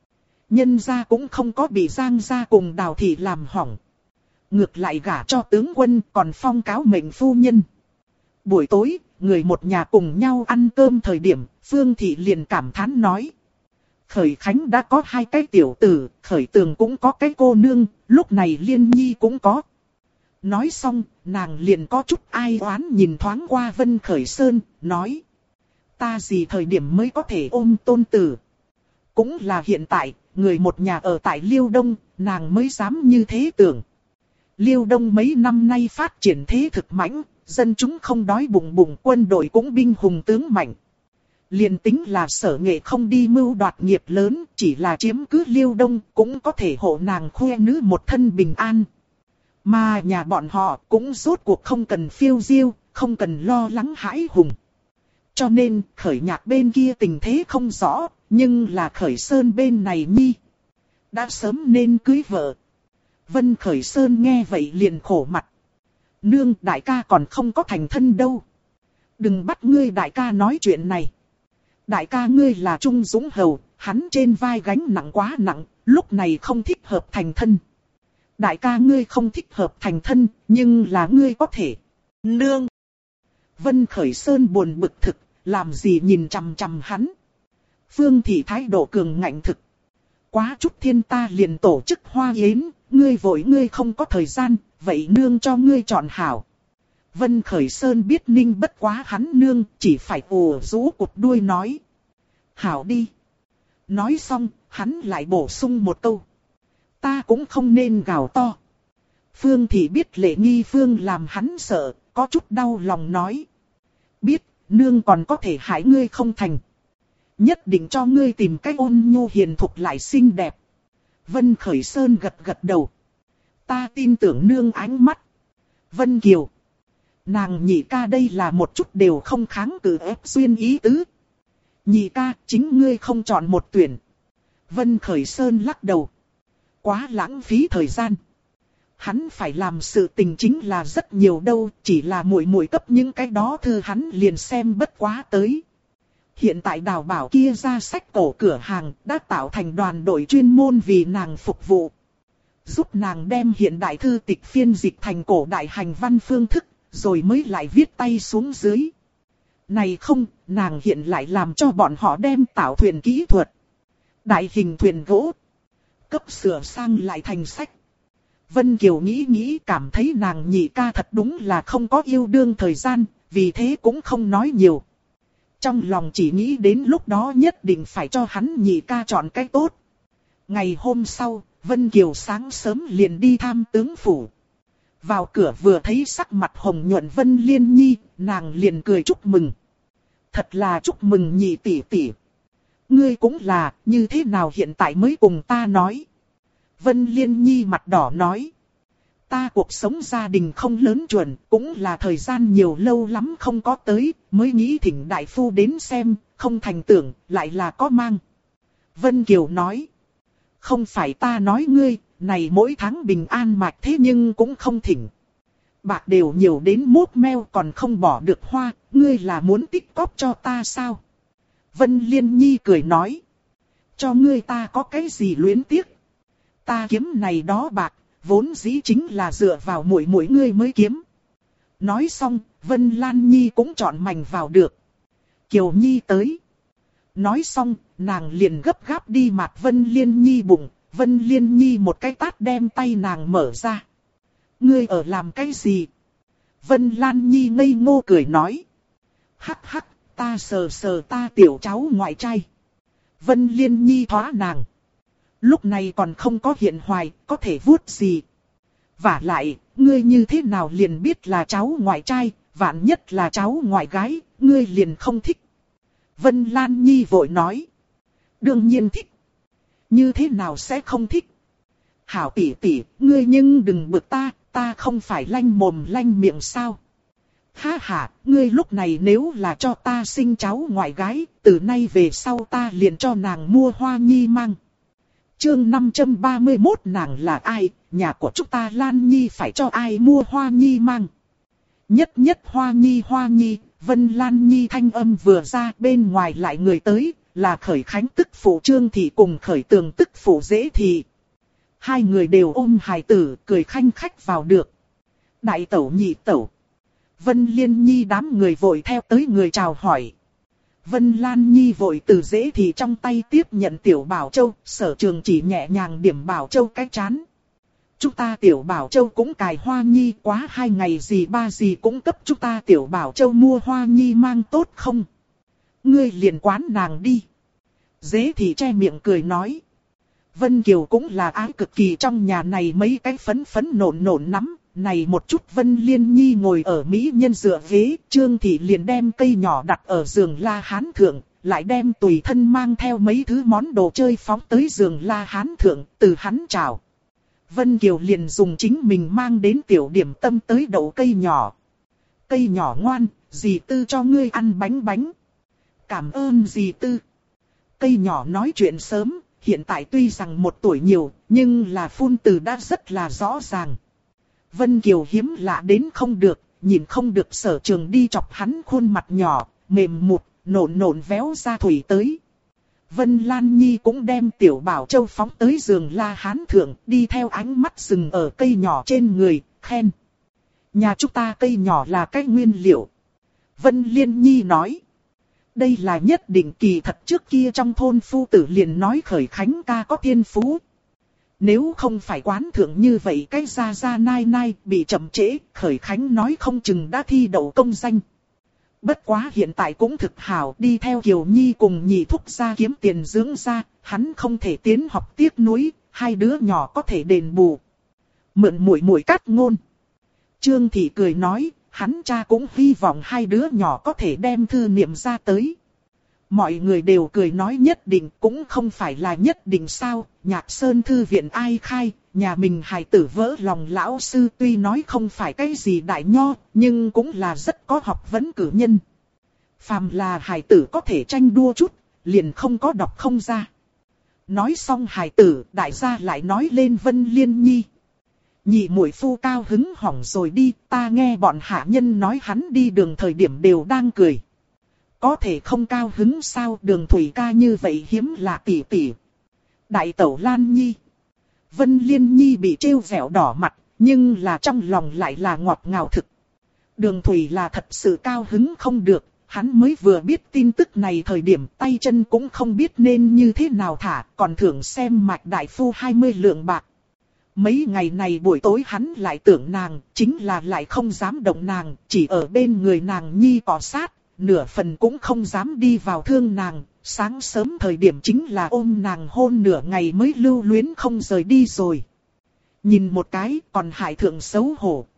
Nhân gia cũng không có bị Giang gia cùng Đào thị làm hỏng. Ngược lại gả cho tướng quân còn phong cáo mệnh phu nhân. Buổi tối, người một nhà cùng nhau ăn cơm thời điểm, Phương Thị liền cảm thán nói. Khởi Khánh đã có 2 cái tiểu tử, Khởi Tường cũng có cái cô nương, lúc này Liên Nhi cũng có. Nói xong, nàng liền có chút ai oán nhìn thoáng qua Vân Khởi Sơn, nói. Ta gì thời điểm mới có thể ôm tôn tử. Cũng là hiện tại, người một nhà ở tại Liêu Đông, nàng mới dám như thế tưởng. Liêu Đông mấy năm nay phát triển thế thực mãnh, dân chúng không đói bụng bụng, quân đội cũng binh hùng tướng mạnh. Liền tính là Sở Nghệ không đi mưu đoạt nghiệp lớn, chỉ là chiếm cứ Liêu Đông cũng có thể hộ nàng khoe nữ một thân bình an. Mà nhà bọn họ cũng rốt cuộc không cần phiêu diêu, không cần lo lắng hãi hùng. Cho nên Khởi Nhạc bên kia tình thế không rõ, nhưng là Khởi Sơn bên này nhi đã sớm nên cưới vợ. Vân Khởi Sơn nghe vậy liền khổ mặt. Nương, đại ca còn không có thành thân đâu. Đừng bắt ngươi đại ca nói chuyện này. Đại ca ngươi là Trung Dũng Hầu, hắn trên vai gánh nặng quá nặng, lúc này không thích hợp thành thân. Đại ca ngươi không thích hợp thành thân, nhưng là ngươi có thể. Nương! Vân Khởi Sơn buồn bực thực, làm gì nhìn chằm chằm hắn. Phương Thị thái độ cường ngạnh thực. Quá chút thiên ta liền tổ chức hoa yến, ngươi vội ngươi không có thời gian, vậy nương cho ngươi chọn hảo. Vân Khởi Sơn biết ninh bất quá hắn nương, chỉ phải ồ rũ cụt đuôi nói. Hảo đi. Nói xong, hắn lại bổ sung một câu. Ta cũng không nên gào to. Phương Thị biết Lệ Nghi Phương làm hắn sợ, có chút đau lòng nói. Biết, nương còn có thể hại ngươi không thành. Nhất định cho ngươi tìm cách ôn nhu hiền thục lại xinh đẹp. Vân Khởi Sơn gật gật đầu. Ta tin tưởng nương ánh mắt. Vân Kiều. Nàng nhị ca đây là một chút đều không kháng cự ép xuyên ý tứ. Nhị ca, chính ngươi không chọn một tuyển. Vân Khởi Sơn lắc đầu. Quá lãng phí thời gian. Hắn phải làm sự tình chính là rất nhiều đâu, chỉ là muội muội cấp những cái đó thư hắn liền xem bất quá tới. Hiện tại Đào Bảo kia ra sách cổ cửa hàng đã tạo thành đoàn đội chuyên môn vì nàng phục vụ. Giúp nàng đem hiện đại thư tịch phiên dịch thành cổ đại hành văn phương thức, rồi mới lại viết tay xuống dưới. Này không, nàng hiện lại làm cho bọn họ đem tạo thuyền kỹ thuật. Đại hình thuyền gỗ. Cấp sửa sang lại thành sách. Vân Kiều nghĩ cảm thấy nàng nhị ca thật đúng là không có yêu đương thời gian, vì thế cũng không nói nhiều. Trong lòng chỉ nghĩ đến lúc đó nhất định phải cho hắn nhị ca chọn cái tốt. Ngày hôm sau, Vân Kiều sáng sớm liền đi thăm tướng phủ. Vào cửa vừa thấy sắc mặt hồng nhuận Vân Liên nhi, nàng liền cười chúc mừng. Thật là chúc mừng nhị tỷ tỷ. Ngươi cũng là, như thế nào hiện tại mới cùng ta nói. Vân Liên nhi mặt đỏ nói. Ta cuộc sống gia đình không lớn chuẩn, cũng là thời gian nhiều lâu lắm không có tới, mới nghĩ thỉnh đại phu đến xem, không thành tưởng, lại là có mang. Vân Kiều nói. Không phải ta nói ngươi, này mỗi tháng bình an mạch thế nhưng cũng không thỉnh. Bạc đều nhiều đến mốt meo còn không bỏ được hoa, ngươi là muốn tích cóp cho ta sao? Vân Liên nhi cười nói. Cho ngươi ta có cái gì luyến tiếc. Ta kiếm này đó bạc, vốn dĩ chính là dựa vào muội muội ngươi mới kiếm. Nói xong, Vân Lan Nhi cũng chọn mảnh vào được. Kiều Nhi tới. Nói xong, nàng liền gấp gáp đi mặt Vân Liên Nhi bụng. Vân Liên Nhi một cái tát đem tay nàng mở ra. Ngươi ở làm cái gì? Vân Lan Nhi ngây ngô cười nói. Hắc hắc, ta sờ sờ ta tiểu cháu ngoại trai. Vân Liên Nhi thoá nàng. Lúc này còn không có hiện hoài, có thể vuốt gì. Vả lại, ngươi như thế nào liền biết là cháu ngoại trai, vạn nhất là cháu ngoại gái, ngươi liền không thích. Vân Lan Nhi vội nói. Đương nhiên thích. Như thế nào sẽ không thích? Hảo tỷ tỷ, ngươi nhưng đừng bực ta, ta không phải lanh mồm lanh miệng sao? Ha ha, ngươi lúc này nếu là cho ta sinh cháu ngoại gái, từ nay về sau ta liền cho nàng mua hoa nhi mang. Chương 531 nàng là ai, nhà của chúng ta Lan Nhi phải cho ai mua hoa nhi mang. Nhất nhất hoa nhi, Vân Lan Nhi thanh âm vừa ra, bên ngoài lại người tới, là Khởi Khánh tức phụ Trương Thị cùng Khởi Tường tức phụ Dễ Thị. Hai người đều ôm hài tử, cười khanh khách vào được. Đại tẩu nhị tẩu. Vân Liên Nhi đám người vội theo tới người chào hỏi. Vân Lan Nhi vội từ Dễ Thị trong tay tiếp nhận Tiểu Bảo Châu, Sở Trường chỉ nhẹ nhàng điểm Bảo Châu cái chán. Chúng ta Tiểu Bảo Châu cũng cài hoa nhi, quá 2 ngày gì 3 gì cũng cấp chúng ta Tiểu Bảo Châu mua hoa nhi mang tốt không? Ngươi liền quán nàng đi. Dễ Thị che miệng cười nói. Vân Kiều cũng là ái cực kỳ trong nhà này mấy cái phấn nộn nắm. Này một chút Vân Liên Nhi ngồi ở mỹ nhân dựa ghế, Trương Thị liền đem cây nhỏ đặt ở giường La Hán thượng, lại đem tùy thân mang theo mấy thứ món đồ chơi phóng tới giường La Hán thượng, từ hắn chào. Vân Kiều liền dùng chính mình mang đến tiểu điểm tâm tới đậu cây nhỏ. Cây nhỏ ngoan, dì Tư cho ngươi ăn bánh. Cảm ơn dì Tư. Cây nhỏ nói chuyện sớm, hiện tại tuy rằng 1 tuổi nhiều, nhưng là phun từ đã rất là rõ ràng. Vân Kiều hiếm lạ đến không được, nhìn không được Sở Trường đi chọc hắn khuôn mặt nhỏ, mềm mụt, nộn véo ra thủy tới. Vân Lan Nhi cũng đem Tiểu Bảo Châu phóng tới giường La Hán thượng, đi theo ánh mắt dừng ở cây nhỏ trên người, khen. Nhà chúng ta cây nhỏ là cái nguyên liệu. Vân Liên Nhi nói. Đây là nhất định kỳ thật, trước kia trong thôn phu tử liền nói Khởi Khánh ca có thiên phú. Nếu không phải quán thượng như vậy cái ra nai bị chậm trễ, Khởi Khánh nói không chừng đã thi đậu công danh. Bất quá hiện tại cũng thực hảo, đi theo Kiều Nhi cùng nhị thúc ra kiếm tiền dưỡng ra, hắn không thể tiến học tiếc nuối, 2 đứa nhỏ có thể đền bù. Mượn muội cắt ngôn. Trương Thị cười nói, hắn cha cũng hy vọng 2 đứa nhỏ có thể đem thư niệm ra tới. Mọi người đều cười nói nhất định, cũng không phải là nhất định sao, Nhạc Sơn thư viện ai khai, nhà mình hài tử vỡ lòng lão sư tuy nói không phải cái gì đại nho, nhưng cũng là rất có học vấn cử nhân. Phàm là hài tử có thể tranh đua chút, liền không có đọc không ra. Nói xong hài tử, đại gia lại nói lên Vân Liên Nhi. Nhị muội phu cao hứng hỏng rồi đi, ta nghe bọn hạ nhân nói hắn đi đường thời điểm đều đang cười. Có thể không cao hứng sao, Đường Thủy ca như vậy hiếm lạ tỷ tỷ. Đại tẩu Lan Nhi. Vân Liên Nhi bị trêu vẻo đỏ mặt, nhưng là trong lòng lại là ngọt ngào thực. Đường Thủy là thật sự cao hứng không được, hắn mới vừa biết tin tức này thời điểm tay chân cũng không biết nên như thế nào thả, còn thưởng xem Mạch đại phu 20 lượng bạc. Mấy ngày này buổi tối hắn lại tưởng nàng, chính là lại không dám động nàng, chỉ ở bên người nàng Nhi cọ sát, nửa phần cũng không dám đi vào thương nàng. Sáng sớm thời điểm chính là ôm nàng hôn nửa ngày mới lưu luyến không rời đi rồi. Nhìn một cái còn hại thượng xấu hổ.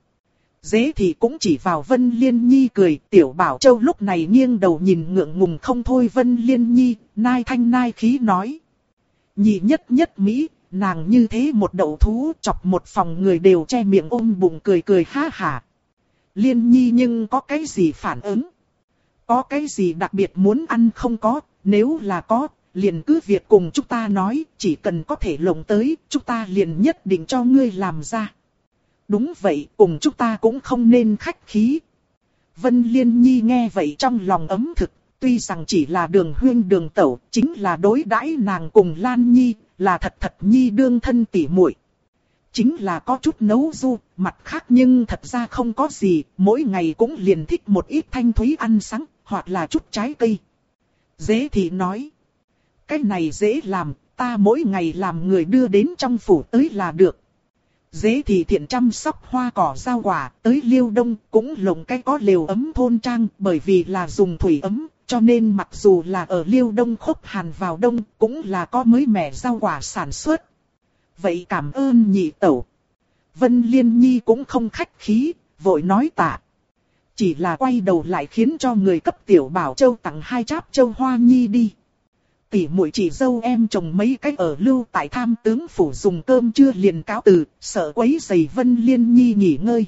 Dễ thì cũng chỉ vào Vân Liên Nhi cười, Tiểu Bảo Châu lúc này nghiêng đầu nhìn ngượng ngùng không thôi Vân Liên Nhi, nai thanh nai khí nói. Nhị nhất Mỹ, nàng như thế một đậu thú chọc một phòng người đều che miệng ôm bụng cười ha hả. Liên Nhi nhưng có cái gì phản ứng? Có cái gì đặc biệt muốn ăn không có, nếu là có, liền cứ việc cùng chúng ta nói, chỉ cần có thể lộng tới, chúng ta liền nhất định cho ngươi làm ra. Đúng vậy, cùng chúng ta cũng không nên khách khí. Vân Liên Nhi nghe vậy trong lòng ấm thực, Tuy rằng chỉ là đường huyên đường tẩu, chính là đối đãi nàng cùng Lan Nhi, là thật thật nhi đương thân tỉ muội. Chính là có chút nấu du, mặt khác nhưng thật ra không có gì, mỗi ngày cũng liền thích một ít thanh thúy ăn sáng, hoặc là chút trái cây. Dễ thì nói, cái này dễ làm, ta mỗi ngày làm người đưa đến trong phủ tới là được. Dễ thì thiện chăm sóc hoa cỏ rau quả, tới Liêu Đông cũng lồng cái có lều ấm thôn trang, bởi vì là dùng thủy ấm, cho nên mặc dù là ở Liêu Đông khốc hàn vào đông, cũng là có mới mẻ rau quả sản xuất. Vậy cảm ơn nhị tẩu. Vân Liên Nhi cũng không khách khí, vội nói tạ. Chỉ là quay đầu lại khiến cho người cấp tiểu bảo châu tặng 2 cháp châu hoa nhi đi. Tỷ muội chị dâu em chồng mấy cách ở lưu tại tham tướng phủ dùng cơm trưa liền cáo từ, sợ quấy rầy Vân Liên Nhi nghỉ ngơi.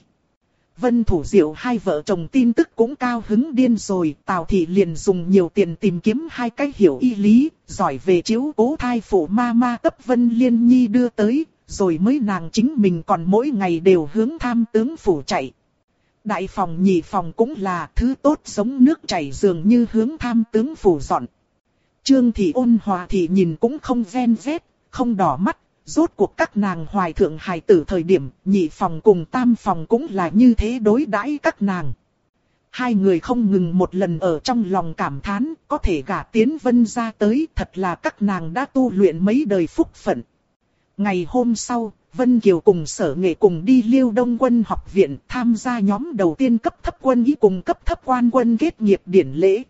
Vân Thủ Diệu hai vợ chồng tin tức cũng cao hứng điên rồi, Tào Thị liền dùng nhiều tiền tìm kiếm 2 cái hiểu y lý, giỏi về chiếu cố thai phụ ma cấp Vân Liên Nhi đưa tới, rồi mới nàng chính mình còn mỗi ngày đều hướng tham tướng phủ chạy. Đại phòng nhị phòng cũng là thứ tốt giống nước chảy dường như hướng tham tướng phủ dọn. Trương Thị Ôn Hòa thì nhìn cũng không ven vét, không đỏ mắt, rốt cuộc các nàng hoài thượng hài tử thời điểm, nhị phòng cùng tam phòng cũng là như thế đối đãi các nàng. Hai người không ngừng một lần ở trong lòng cảm thán, có thể gả tiến Vân ra tới, thật là các nàng đã tu luyện mấy đời phúc phận. Ngày hôm sau, Vân Kiều cùng Sở Nghệ cùng đi Liêu Đông Quân học viện tham gia nhóm đầu tiên cấp thấp quân ý cùng cấp thấp quan quân kết nghiệp điển lễ.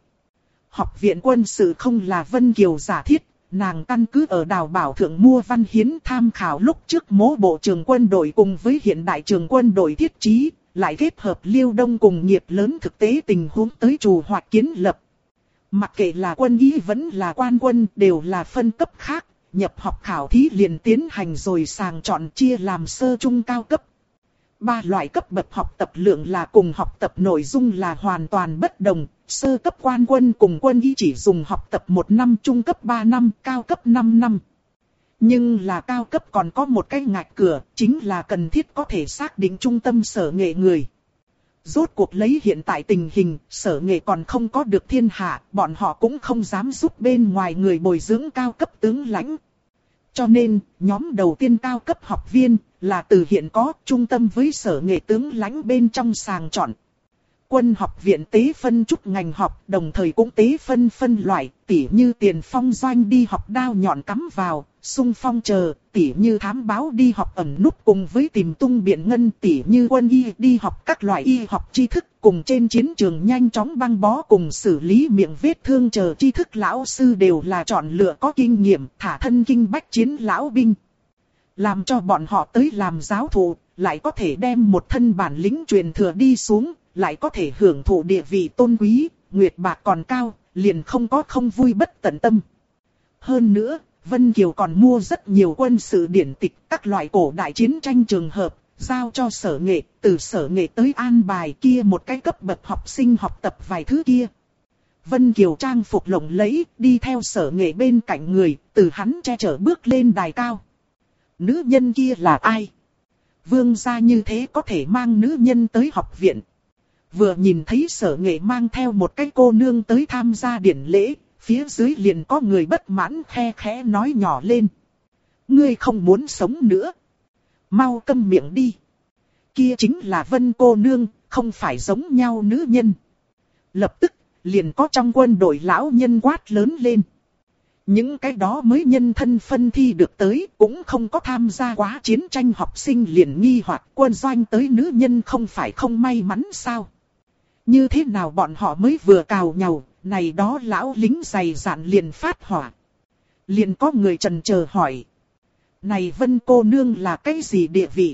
Học viện quân sự không là Vân Kiều giả thiết, nàng căn cứ ở Đào Bảo Thượng mua văn hiến tham khảo lúc trước mỗ bộ trường quân đội cùng với hiện đại trường quân đội thiết trí, lại kết hợp Liêu Đông cùng nghiệp lớn thực tế tình huống tới trù hoạch kiến lập. Mặc kệ là quân ý vẫn là quan quân đều là phân cấp khác, nhập học khảo thí liền tiến hành rồi sàng chọn chia làm sơ trung cao cấp. 3 loại cấp bậc học tập lượng là cùng học tập nội dung là hoàn toàn bất đồng, sơ cấp quan quân cùng quân y chỉ dùng học tập 1 năm, trung cấp 3 năm, cao cấp 5 năm. Nhưng là cao cấp còn có một cái ngạch cửa, chính là cần thiết có thể xác định trung tâm Sở Nghệ người. Rốt cuộc lấy hiện tại tình hình, Sở Nghệ còn không có được thiên hạ, bọn họ cũng không dám giúp bên ngoài người bồi dưỡng cao cấp tướng lãnh. Cho nên, nhóm đầu tiên cao cấp học viên là từ hiện có trung tâm với Sở Nghệ tướng lãnh bên trong sàng chọn. Quân học viện tế phân chút ngành học, đồng thời cũng tế phân loại, tỉ như tiền phong doanh đi học đao nhọn cắm vào, xung phong chờ, tỉ như thám báo đi học ẩn núp cùng với tìm tung biện ngân, tỉ như quân y đi học các loại y học tri thức, cùng trên chiến trường nhanh chóng băng bó cùng xử lý miệng vết thương chờ tri thức lão sư đều là chọn lựa có kinh nghiệm, thả thân kinh bách chiến lão binh. Làm cho bọn họ tới làm giáo thụ, lại có thể đem một thân bản lĩnh truyền thừa đi xuống, lại có thể hưởng thụ địa vị tôn quý, nguyệt bạc còn cao, liền không có không vui bất tận tâm. Hơn nữa, Vân Kiều còn mua rất nhiều quân sự điển tịch, các loại cổ đại chiến tranh trường hợp, giao cho Sở Nghệ, từ Sở Nghệ tới an bài kia một cái cấp bậc học sinh học tập vài thứ kia. Vân Kiều trang phục lộng lẫy, đi theo Sở Nghệ bên cạnh người, từ hắn che chở bước lên đài cao. Nữ nhân kia là ai? Vương gia như thế có thể mang nữ nhân tới học viện. Vừa nhìn thấy Sở Nghệ mang theo một cái cô nương tới tham gia điển lễ, phía dưới liền có người bất mãn khe khẽ nói nhỏ lên. Ngươi không muốn sống nữa. Mau câm miệng đi. Kia chính là Vân cô nương, không phải giống nhau nữ nhân. Lập tức, liền có trong quân đội lão nhân quát lớn lên. Những cái đó mới nhân thân phân thi được tới, cũng không có tham gia quá chiến tranh học sinh liền nghi hoặc quân doanh tới nữ nhân không phải không may mắn sao? Như thế nào bọn họ mới vừa cào nhàu, này đó lão lính dày dạn liền phát hỏa. Liền có người chần chờ hỏi. Này Vân cô nương là cái gì địa vị?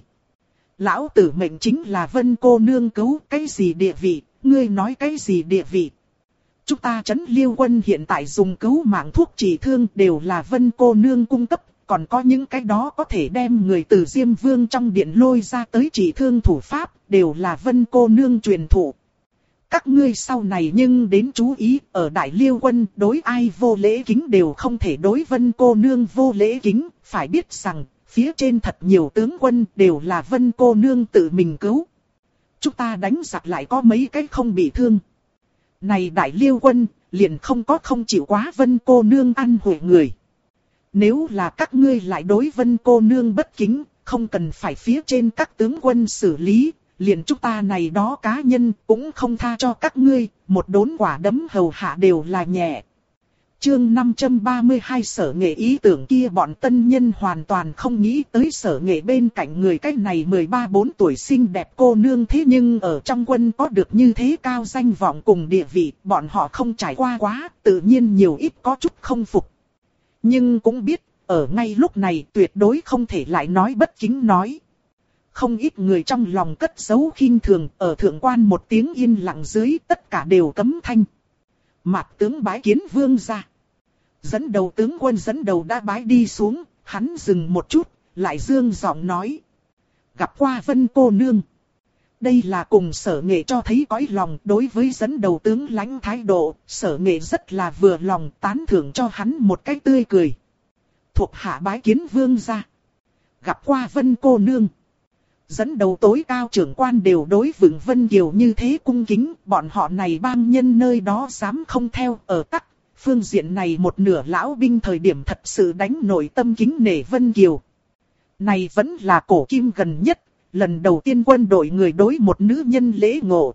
Lão tử mệnh chính là Vân cô nương cứu cái gì địa vị, ngươi nói cái gì địa vị? Chúng ta trấn Liêu quân hiện tại dùng cứu mạng thuốc trị thương đều là Vân cô nương cung cấp, còn có những cái đó có thể đem người từ Diêm Vương trong điện lôi ra tới trị thương thủ pháp, đều là Vân cô nương truyền thụ. Các ngươi sau này nhưng đến chú ý, ở Đại Liêu quân đối ai vô lễ kính đều không thể đối Vân cô nương vô lễ kính, phải biết rằng, phía trên thật nhiều tướng quân đều là Vân cô nương tự mình cứu. Chúng ta đánh giặc lại có mấy cái không bị thương. Này Đại Liêu quân, liền không có không chịu quá Vân cô nương ăn hủy người. Nếu là các ngươi lại đối Vân cô nương bất kính, không cần phải phía trên các tướng quân xử lý, liền chúng ta này đó cá nhân cũng không tha cho các ngươi, một đốn quả đấm hầu hạ đều là nhẹ. Chương 532 Sở Nghệ ý tưởng kia bọn tân nhân hoàn toàn không nghĩ tới Sở Nghệ bên cạnh người cái này 13-14 tuổi xinh đẹp cô nương, thế nhưng ở trong quân có được như thế cao danh vọng cùng địa vị, bọn họ không trải qua quá, tự nhiên nhiều ít có chút không phục. Nhưng cũng biết, ở ngay lúc này tuyệt đối không thể lại nói bất kính nói. Không ít người trong lòng cất giấu khinh thường, ở thượng quan một tiếng yên lặng dưới tất cả đều cấm thanh. Mạc tướng bái kiến vương gia. Dẫn đầu tướng quân dẫn đầu đã bái đi xuống, hắn dừng một chút, lại dương giọng nói. Gặp qua Vân cô nương. Đây là cùng Sở Nghệ cho thấy cõi lòng, đối với dẫn đầu tướng lãnh thái độ, Sở Nghệ rất là vừa lòng, tán thưởng cho hắn một cái tươi cười. Thuộc hạ bái kiến vương gia. Gặp qua Vân cô nương. Dẫn đầu tối cao trưởng quan đều đối vững Vân Kiều như thế cung kính, bọn họ này bang nhân nơi đó dám không theo, ở tắc, phương diện này một nửa lão binh thời điểm thật sự đánh nổi tâm kính nể Vân Kiều. Này vẫn là cổ kim gần nhất, lần đầu tiên quân đội người đối một nữ nhân lễ ngộ.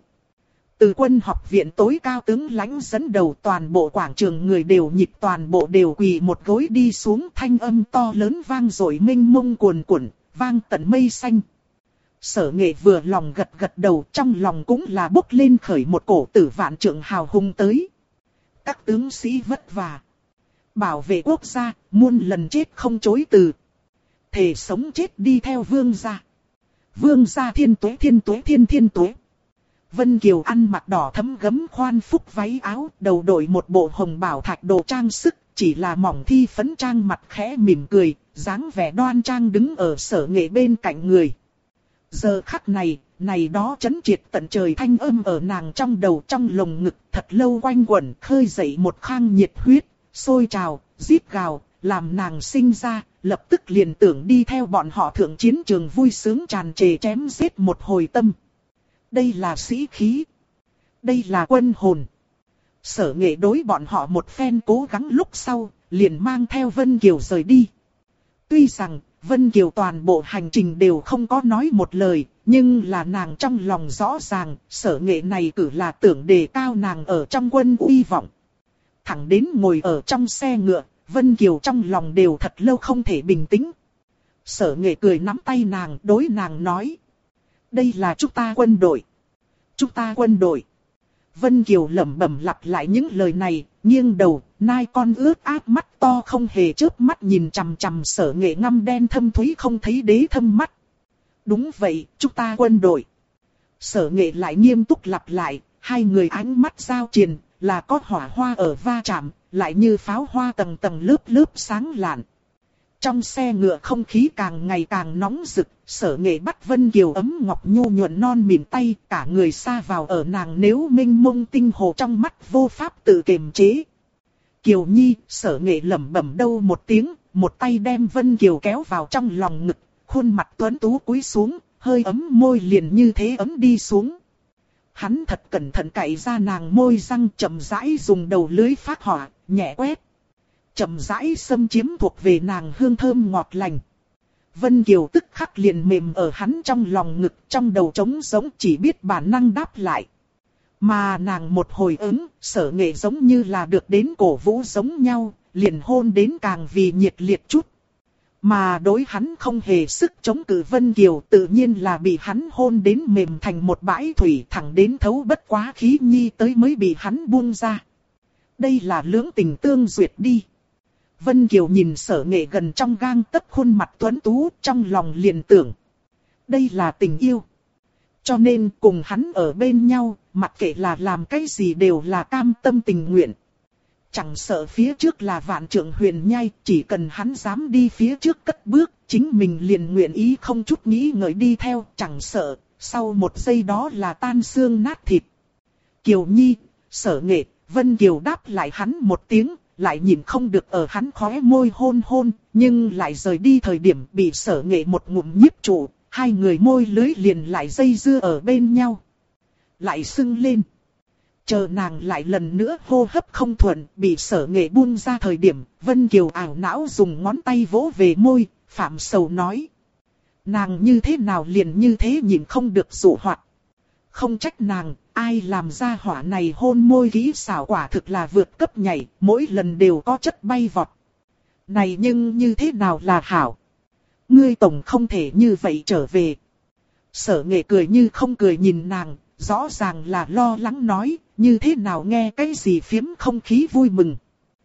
Từ quân học viện tối cao tướng lãnh dẫn đầu, toàn bộ quảng trường người đều nhịp, toàn bộ đều quỳ một gối đi xuống, thanh âm to lớn vang dội mênh mông cuồn cuộn, vang tận mây xanh. Sở Nghệ vừa lòng gật gật đầu, trong lòng cũng là bốc lên khởi một cổ tử vạn trượng hào hùng tới. Các tướng sĩ vất vả, bảo vệ quốc gia, muôn lần chết không chối từ. Thề sống chết đi theo vương gia. Vương gia thiên tuế thiên tuế thiên thiên tuế. Vân Kiều ăn mặc đỏ thấm gấm khoan phúc váy áo, đầu đội một bộ hồng bảo thạch đồ trang sức, chỉ là mỏng thi phấn trang, mặt khẽ mỉm cười, dáng vẻ đoan trang đứng ở Sở Nghệ bên cạnh người. Giờ khắc này, này đó chấn triệt tận trời thanh âm ở nàng trong đầu trong lồng ngực thật lâu quanh quẩn, khơi dậy một khang nhiệt huyết, sôi trào, rít gào, làm nàng sinh ra, lập tức liền tưởng đi theo bọn họ thượng chiến trường vui sướng tràn trề chém giết một hồi tâm. Đây là sĩ khí. Đây là quân hồn. Sở Nghệ đối bọn họ một phen cố gắng lúc sau, liền mang theo Vân Kiều rời đi. Tuy rằng, Vân Kiều toàn bộ hành trình đều không có nói một lời, nhưng là nàng trong lòng rõ ràng, Sở Nghệ này cử là tưởng đề cao nàng ở trong quân uy vọng. Thẳng đến ngồi ở trong xe ngựa, Vân Kiều trong lòng đều thật lâu không thể bình tĩnh. Sở Nghệ cười nắm tay nàng, đối nàng nói. Đây là chúng ta quân đội. Chúng ta quân đội. Vân Kiều lẩm bẩm lặp lại những lời này, nghiêng đầu, nai con ướt át mắt to không hề chớp mắt nhìn chằm chằm Sở Nghệ ngăm đen thâm thúy không thấy đế thâm mắt. Đúng vậy, chúng ta quân đội. Sở Nghệ lại nghiêm túc lặp lại, hai người ánh mắt giao triền, là có hỏa hoa ở va chạm, lại như pháo hoa tầng tầng lớp lớp sáng lạn. Trong xe ngựa không khí càng ngày càng nóng rực, Sở Nghệ bắt Vân Kiều ấm ngọc nhu nhuận non mịn tay, cả người sa vào ở nàng nếu mênh mông tinh hồ trong mắt vô pháp tự kiềm chế. Kiều Nhi, Sở Nghệ lẩm bẩm đâu một tiếng, một tay đem Vân Kiều kéo vào trong lòng ngực, khuôn mặt tuấn tú cúi xuống, hơi ấm môi liền như thế ấm đi xuống. Hắn thật cẩn thận cạy ra nàng môi răng, chậm rãi dùng đầu lưới phát hỏa, nhẹ quét. Chậm rãi xâm chiếm thuộc về nàng hương thơm ngọt lành. Vân Kiều tức khắc liền mềm ở hắn trong lòng ngực, trong đầu trống giống chỉ biết bản năng đáp lại. Mà nàng một hồi ứng, Sở Nghệ giống như là được đến cổ vũ giống nhau, liền hôn đến càng vì nhiệt liệt chút. Mà đối hắn không hề sức chống cự Vân Kiều tự nhiên là bị hắn hôn đến mềm thành một bãi thủy, thẳng đến thấu bất quá khí nhi tới mới bị hắn buông ra. Đây là lưỡng tình tương duyệt đi. Vân Kiều nhìn Sở Nghệ gần trong gang tấc khuôn mặt tuấn tú, trong lòng liền tưởng. Đây là tình yêu. Cho nên cùng hắn ở bên nhau, mặc kệ là làm cái gì đều là cam tâm tình nguyện. Chẳng sợ phía trước là vạn trượng huyền nhai, chỉ cần hắn dám đi phía trước cất bước, chính mình liền nguyện ý không chút nghĩ ngợi đi theo, chẳng sợ, sau một giây đó là tan xương nát thịt. Kiều Nhi, Sở Nghệ, Vân Kiều đáp lại hắn một tiếng, lại nhìn không được ở hắn khóe môi hôn hôn, nhưng lại rời đi thời điểm bị Sở Nghệ một ngụm nhiếp trụ, hai người môi lưới liền lại dây dưa ở bên nhau. Lại sưng lên. Chờ nàng lại lần nữa hô hấp không thuận, bị Sở Nghệ buông ra thời điểm, Vân Kiều ảo não dùng ngón tay vỗ về môi, phạm sầu nói. Nàng như thế nào liền như thế nhìn không được dụ hoạt. Không trách nàng, ai làm ra hỏa này hôn môi kỹ xảo quả thực là vượt cấp nhảy, mỗi lần đều có chất bay vọt. Này nhưng như thế nào là hảo? Ngươi tổng không thể như vậy trở về. Sở Nghệ cười như không cười nhìn nàng, rõ ràng là lo lắng nói, như thế nào nghe cái gì phiếm không khí vui mừng.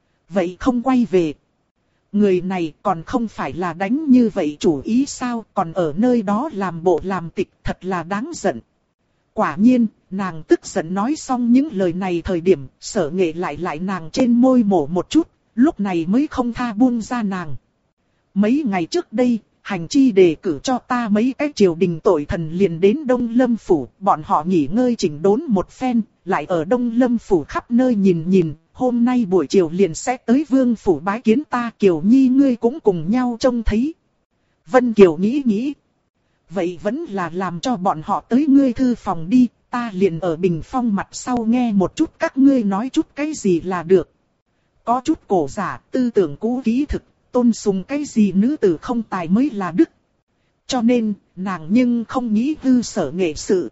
Vậy không quay về. Người này còn không phải là đánh như vậy chủ ý sao, còn ở nơi đó làm bộ làm tịch, thật là đáng giận. Quả nhiên, nàng tức giận nói xong những lời này thời điểm, Sở Nghệ lại nàng trên môi mổ một chút, lúc này mới không tha buông ra nàng. Mấy ngày trước đây, hành chi đề cử cho ta mấy cái triều đình tội thần liền đến Đông Lâm Phủ, bọn họ nghỉ ngơi chỉnh đốn một phen, lại ở Đông Lâm Phủ khắp nơi nhìn, hôm nay buổi chiều liền sẽ tới Vương Phủ bái kiến ta. Kiều Nhi ngươi cũng cùng nhau trông thấy. Vân Kiều nghĩ. Vậy vẫn là làm cho bọn họ tới ngươi thư phòng đi, ta liền ở bình phong mặt sau nghe một chút các ngươi nói chút cái gì là được. Có chút cổ giả, tư tưởng cũ kỹ thực, tôn sùng cái gì nữ tử không tài mới là đức. Cho nên, nàng nhưng không nghĩ hư Sở Nghệ sự.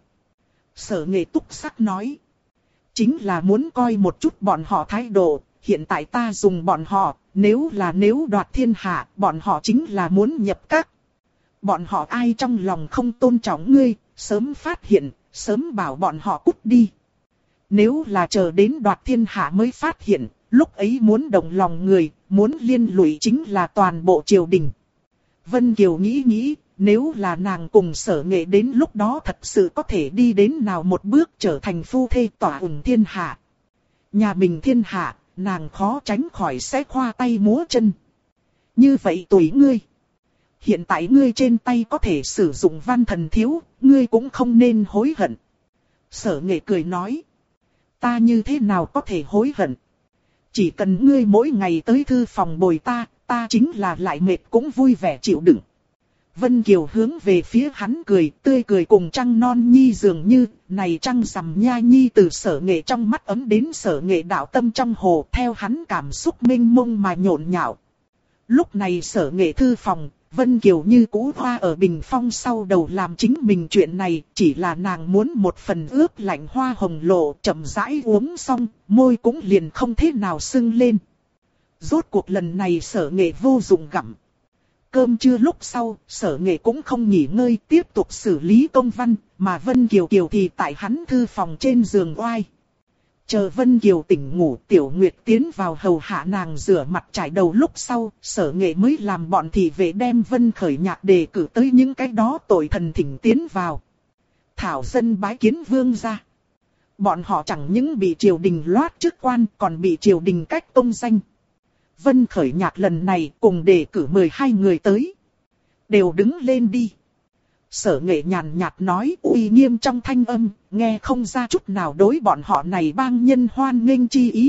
Sở Nghệ túc sắc nói. Chính là muốn coi một chút bọn họ thái độ, hiện tại ta dùng bọn họ, nếu đoạt thiên hạ, bọn họ chính là muốn nhập các. Bọn họ ai trong lòng không tôn trọng ngươi, sớm phát hiện, sớm bảo bọn họ cút đi. Nếu là chờ đến đoạt thiên hạ mới phát hiện, lúc ấy muốn động lòng người, muốn liên lụy chính là toàn bộ triều đình. Vân Kiều nghĩ, nếu là nàng cùng Sở Nghệ đến lúc đó thật sự có thể đi đến nào một bước trở thành phu thê tỏa ủng thiên hạ. Nhà mình thiên hạ, nàng khó tránh khỏi sẽ khoa tay múa chân. Như vậy tùy ngươi. Hiện tại ngươi trên tay có thể sử dụng văn thần thiếu, ngươi cũng không nên hối hận. Sở Nghệ cười nói. Ta như thế nào có thể hối hận? Chỉ cần ngươi mỗi ngày tới thư phòng bồi ta chính là lại mệt cũng vui vẻ chịu đựng. Vân Kiều hướng về phía hắn cười, tươi cười cùng trăng non nhi dường như, này trăng rằm nha nhi từ Sở Nghệ trong mắt ấm đến Sở Nghệ đạo tâm trong hồ, theo hắn cảm xúc mênh mông mà nhộn nhạo. Lúc này Sở Nghệ thư phòng, Vân Kiều như cũ hoa ở bình phong sau đầu làm chính mình chuyện này, chỉ là nàng muốn một phần ướp lạnh hoa hồng lộ chậm rãi uống xong, môi cũng liền không thế nào sưng lên. Rốt cuộc lần này Sở Nghệ vô dụng gặm. Cơm trưa lúc sau, Sở Nghệ cũng không nghỉ ngơi tiếp tục xử lý công văn, mà Vân Kiều thì tại hắn thư phòng trên giường oai. Chờ Vân Kiều tỉnh ngủ, Tiểu Nguyệt tiến vào hầu hạ nàng rửa mặt trải đầu lúc sau, Sở Nghệ mới làm bọn thị vệ đem Vân Khởi Nhạc đề cử tới những cái đó tội thần thỉnh tiến vào. Thảo dân bái kiến vương gia. Bọn họ chẳng những bị triều đình loát chức quan, còn bị triều đình cách công danh. Vân Khởi Nhạc lần này cùng đề cử 12 người tới. Đều đứng lên đi. Sở Nghệ nhàn nhạt nói uy nghiêm trong thanh âm, nghe không ra chút nào đối bọn họ này bang nhân hoan nghênh chi ý.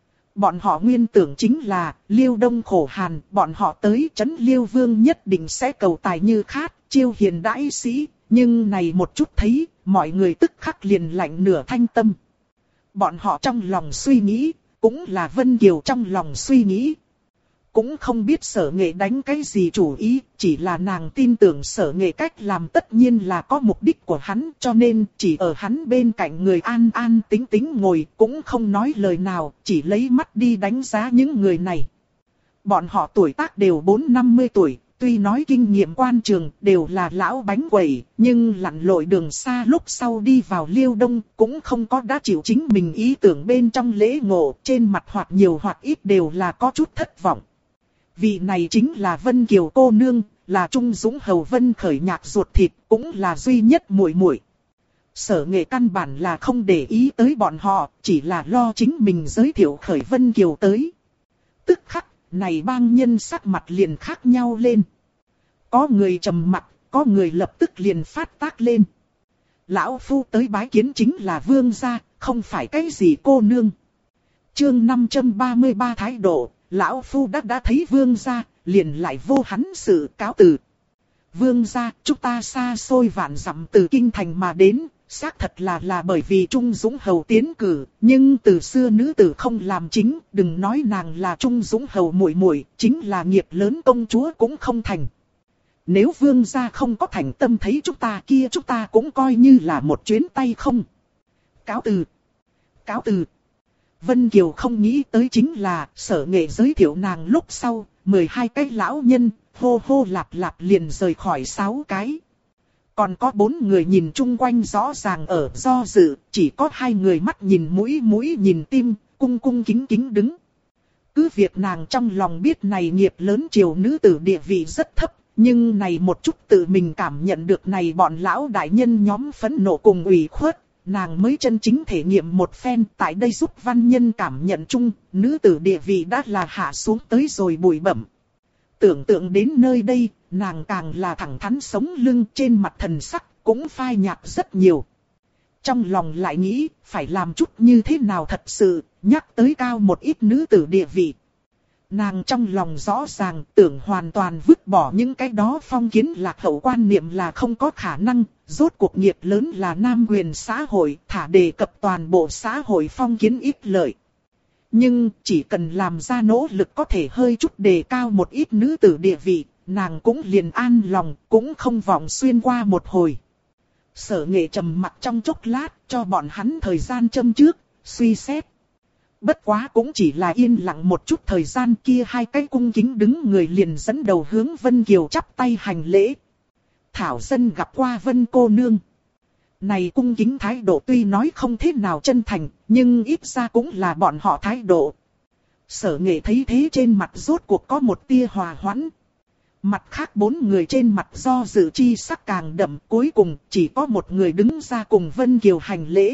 Bọn họ nguyên tưởng chính là, Liêu Đông khổ hàn, bọn họ tới trấn Liêu Vương nhất định sẽ cầu tài như khát, chiêu hiền đãi sĩ, nhưng này một chút thấy, mọi người tức khắc liền lạnh nửa thanh tâm. Bọn họ trong lòng suy nghĩ, cũng là Vân Kiều trong lòng suy nghĩ. Cũng không biết Sở Nghệ đánh cái gì chủ ý, chỉ là nàng tin tưởng Sở Nghệ cách làm tất nhiên là có mục đích của hắn, cho nên chỉ ở hắn bên cạnh người an an tính tính ngồi, cũng không nói lời nào, chỉ lấy mắt đi đánh giá những người này. Bọn họ tuổi tác đều 40-50 tuổi, tuy nói kinh nghiệm quan trường đều là lão bánh quẩy, nhưng lặn lội đường xa lúc sau đi vào Liêu Đông, cũng không có đã chịu chính mình ý tưởng bên trong lễ ngộ, trên mặt hoặc nhiều hoặc ít đều là có chút thất vọng. Vị này chính là Vân Kiều cô nương, là Trung Dũng hầu Vân Khởi Nhạc ruột thịt, cũng là duy nhất muội muội. Sở Nghệ căn bản là không để ý tới bọn họ, chỉ là lo chính mình giới thiệu khởi Vân Kiều tới. Tức khắc, này bang nhân sắc mặt liền khác nhau lên. Có người trầm mặc, có người lập tức liền phát tác lên. Lão phu tới bái kiến chính là vương gia, không phải cái gì cô nương. Chương 533 thái độ. Lão phu đã thấy vương gia, liền lại vô hắn sự cáo từ. Vương gia, chúng ta xa xôi vạn dặm từ kinh thành mà đến, Xác thật là bởi vì Trung Dũng Hầu tiến cử, nhưng từ xưa nữ tử không làm chính, đừng nói nàng là Trung Dũng Hầu muội muội, chính là nghiệp lớn công chúa cũng không thành. Nếu vương gia không có thành tâm thấy chúng ta kia, chúng ta cũng coi như là một chuyến tay không. Cáo từ. Cáo từ. Vân Kiều không nghĩ tới chính là Sở Nghệ giới thiệu nàng lúc sau, 12 cái lão nhân, hô hô lạp lạp liền rời khỏi 6 cái. Còn có 4 người nhìn chung quanh rõ ràng ở do dự, chỉ có 2 người mắt nhìn mũi nhìn tim, cung cung kính kính đứng. Cứ việc nàng trong lòng biết này nghiệp lớn triều nữ tử địa vị rất thấp, nhưng này một chút tự mình cảm nhận được này bọn lão đại nhân nhóm phẫn nộ cùng ủy khuất, nàng mới chân chính thể nghiệm một phen. Tại đây giúp văn nhân cảm nhận chung, nữ tử địa vị đã là hạ xuống tới rồi bụi bẩm. Tưởng tượng đến nơi đây, nàng càng là thẳng thắn sống lưng, trên mặt thần sắc cũng phai nhạt rất nhiều. Trong lòng lại nghĩ, phải làm chút như thế nào thật sự, nhắc tới cao một ít nữ tử địa vị. Nàng trong lòng rõ ràng, tưởng hoàn toàn vứt bỏ những cái đó phong kiến lạc hậu quan niệm là không có khả năng. Rốt cuộc nghiệp lớn là nam quyền xã hội, thả đề cập toàn bộ xã hội phong kiến ít lợi. Nhưng chỉ cần làm ra nỗ lực có thể hơi chút đề cao một ít nữ tử địa vị, nàng cũng liền an lòng, cũng không vọng xuyên qua một hồi. Sở Nghệ trầm mặc trong chốc lát, cho bọn hắn thời gian châm trước, suy xét. Bất quá cũng chỉ là yên lặng một chút thời gian, kia 2 cái cung kính đứng người liền dẫn đầu hướng Vân Kiều chắp tay hành lễ. Thảo dân gặp qua Vân cô nương. Này cung kính thái độ tuy nói không thế nào chân thành, nhưng ít ra cũng là bọn họ thái độ. Sở Nghệ thấy thế trên mặt rốt cuộc có một tia hòa hoãn. Mặt khác 4 người trên mặt do dự chi sắc càng đậm, cuối cùng chỉ có một người đứng ra cùng Vân Kiều hành lễ.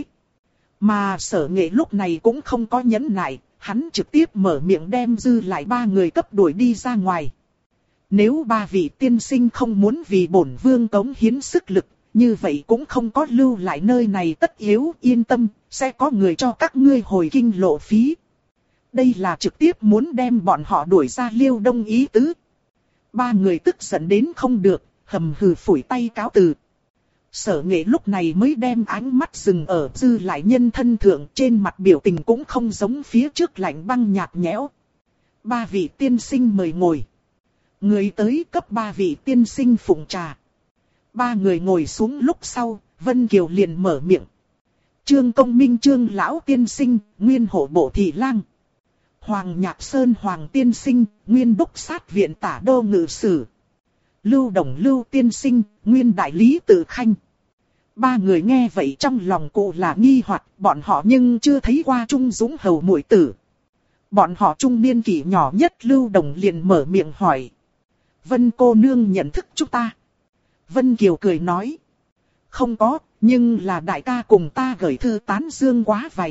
Mà Sở Nghệ lúc này cũng không có nhẫn nại, hắn trực tiếp mở miệng đem dư lại 3 người cấp đuổi đi ra ngoài. Nếu 3 vị tiên sinh không muốn vì bổn vương cống hiến sức lực, như vậy cũng không có lưu lại nơi này tất yếu, yên tâm, sẽ có người cho các ngươi hồi kinh lộ phí. Đây là trực tiếp muốn đem bọn họ đuổi ra Liêu Đông ý tứ. 3 người tức giận đến không được, hầm hừ phủi tay cáo từ. Sở Nghệ lúc này mới đem ánh mắt dừng ở dư lại nhân thân thượng, trên mặt biểu tình cũng không giống phía trước lạnh băng nhạt nhẽo. 3 vị tiên sinh mời ngồi. Người tới cấp 3 vị tiên sinh phụng trà. 3 người ngồi xuống lúc sau, Vân Kiều liền mở miệng. Trương Công Minh Trương lão tiên sinh, nguyên hộ bộ thị lang. Hoàng Nhạc Sơn Hoàng tiên sinh, nguyên đốc sát viện tả đô ngự sử. Lưu Đồng Lưu tiên sinh, nguyên đại lý tự khanh. 3 người nghe vậy trong lòng cụ là nghi hoặc, bọn họ nhưng chưa thấy qua Trung Dũng Hầu muội tử. Bọn họ trung niên kỷ nhỏ nhất Lưu Đồng liền mở miệng hỏi. Vân cô nương nhận thức chúng ta. Vân Kiều cười nói. Không có, nhưng là đại ca cùng ta gửi thư tán dương quá vài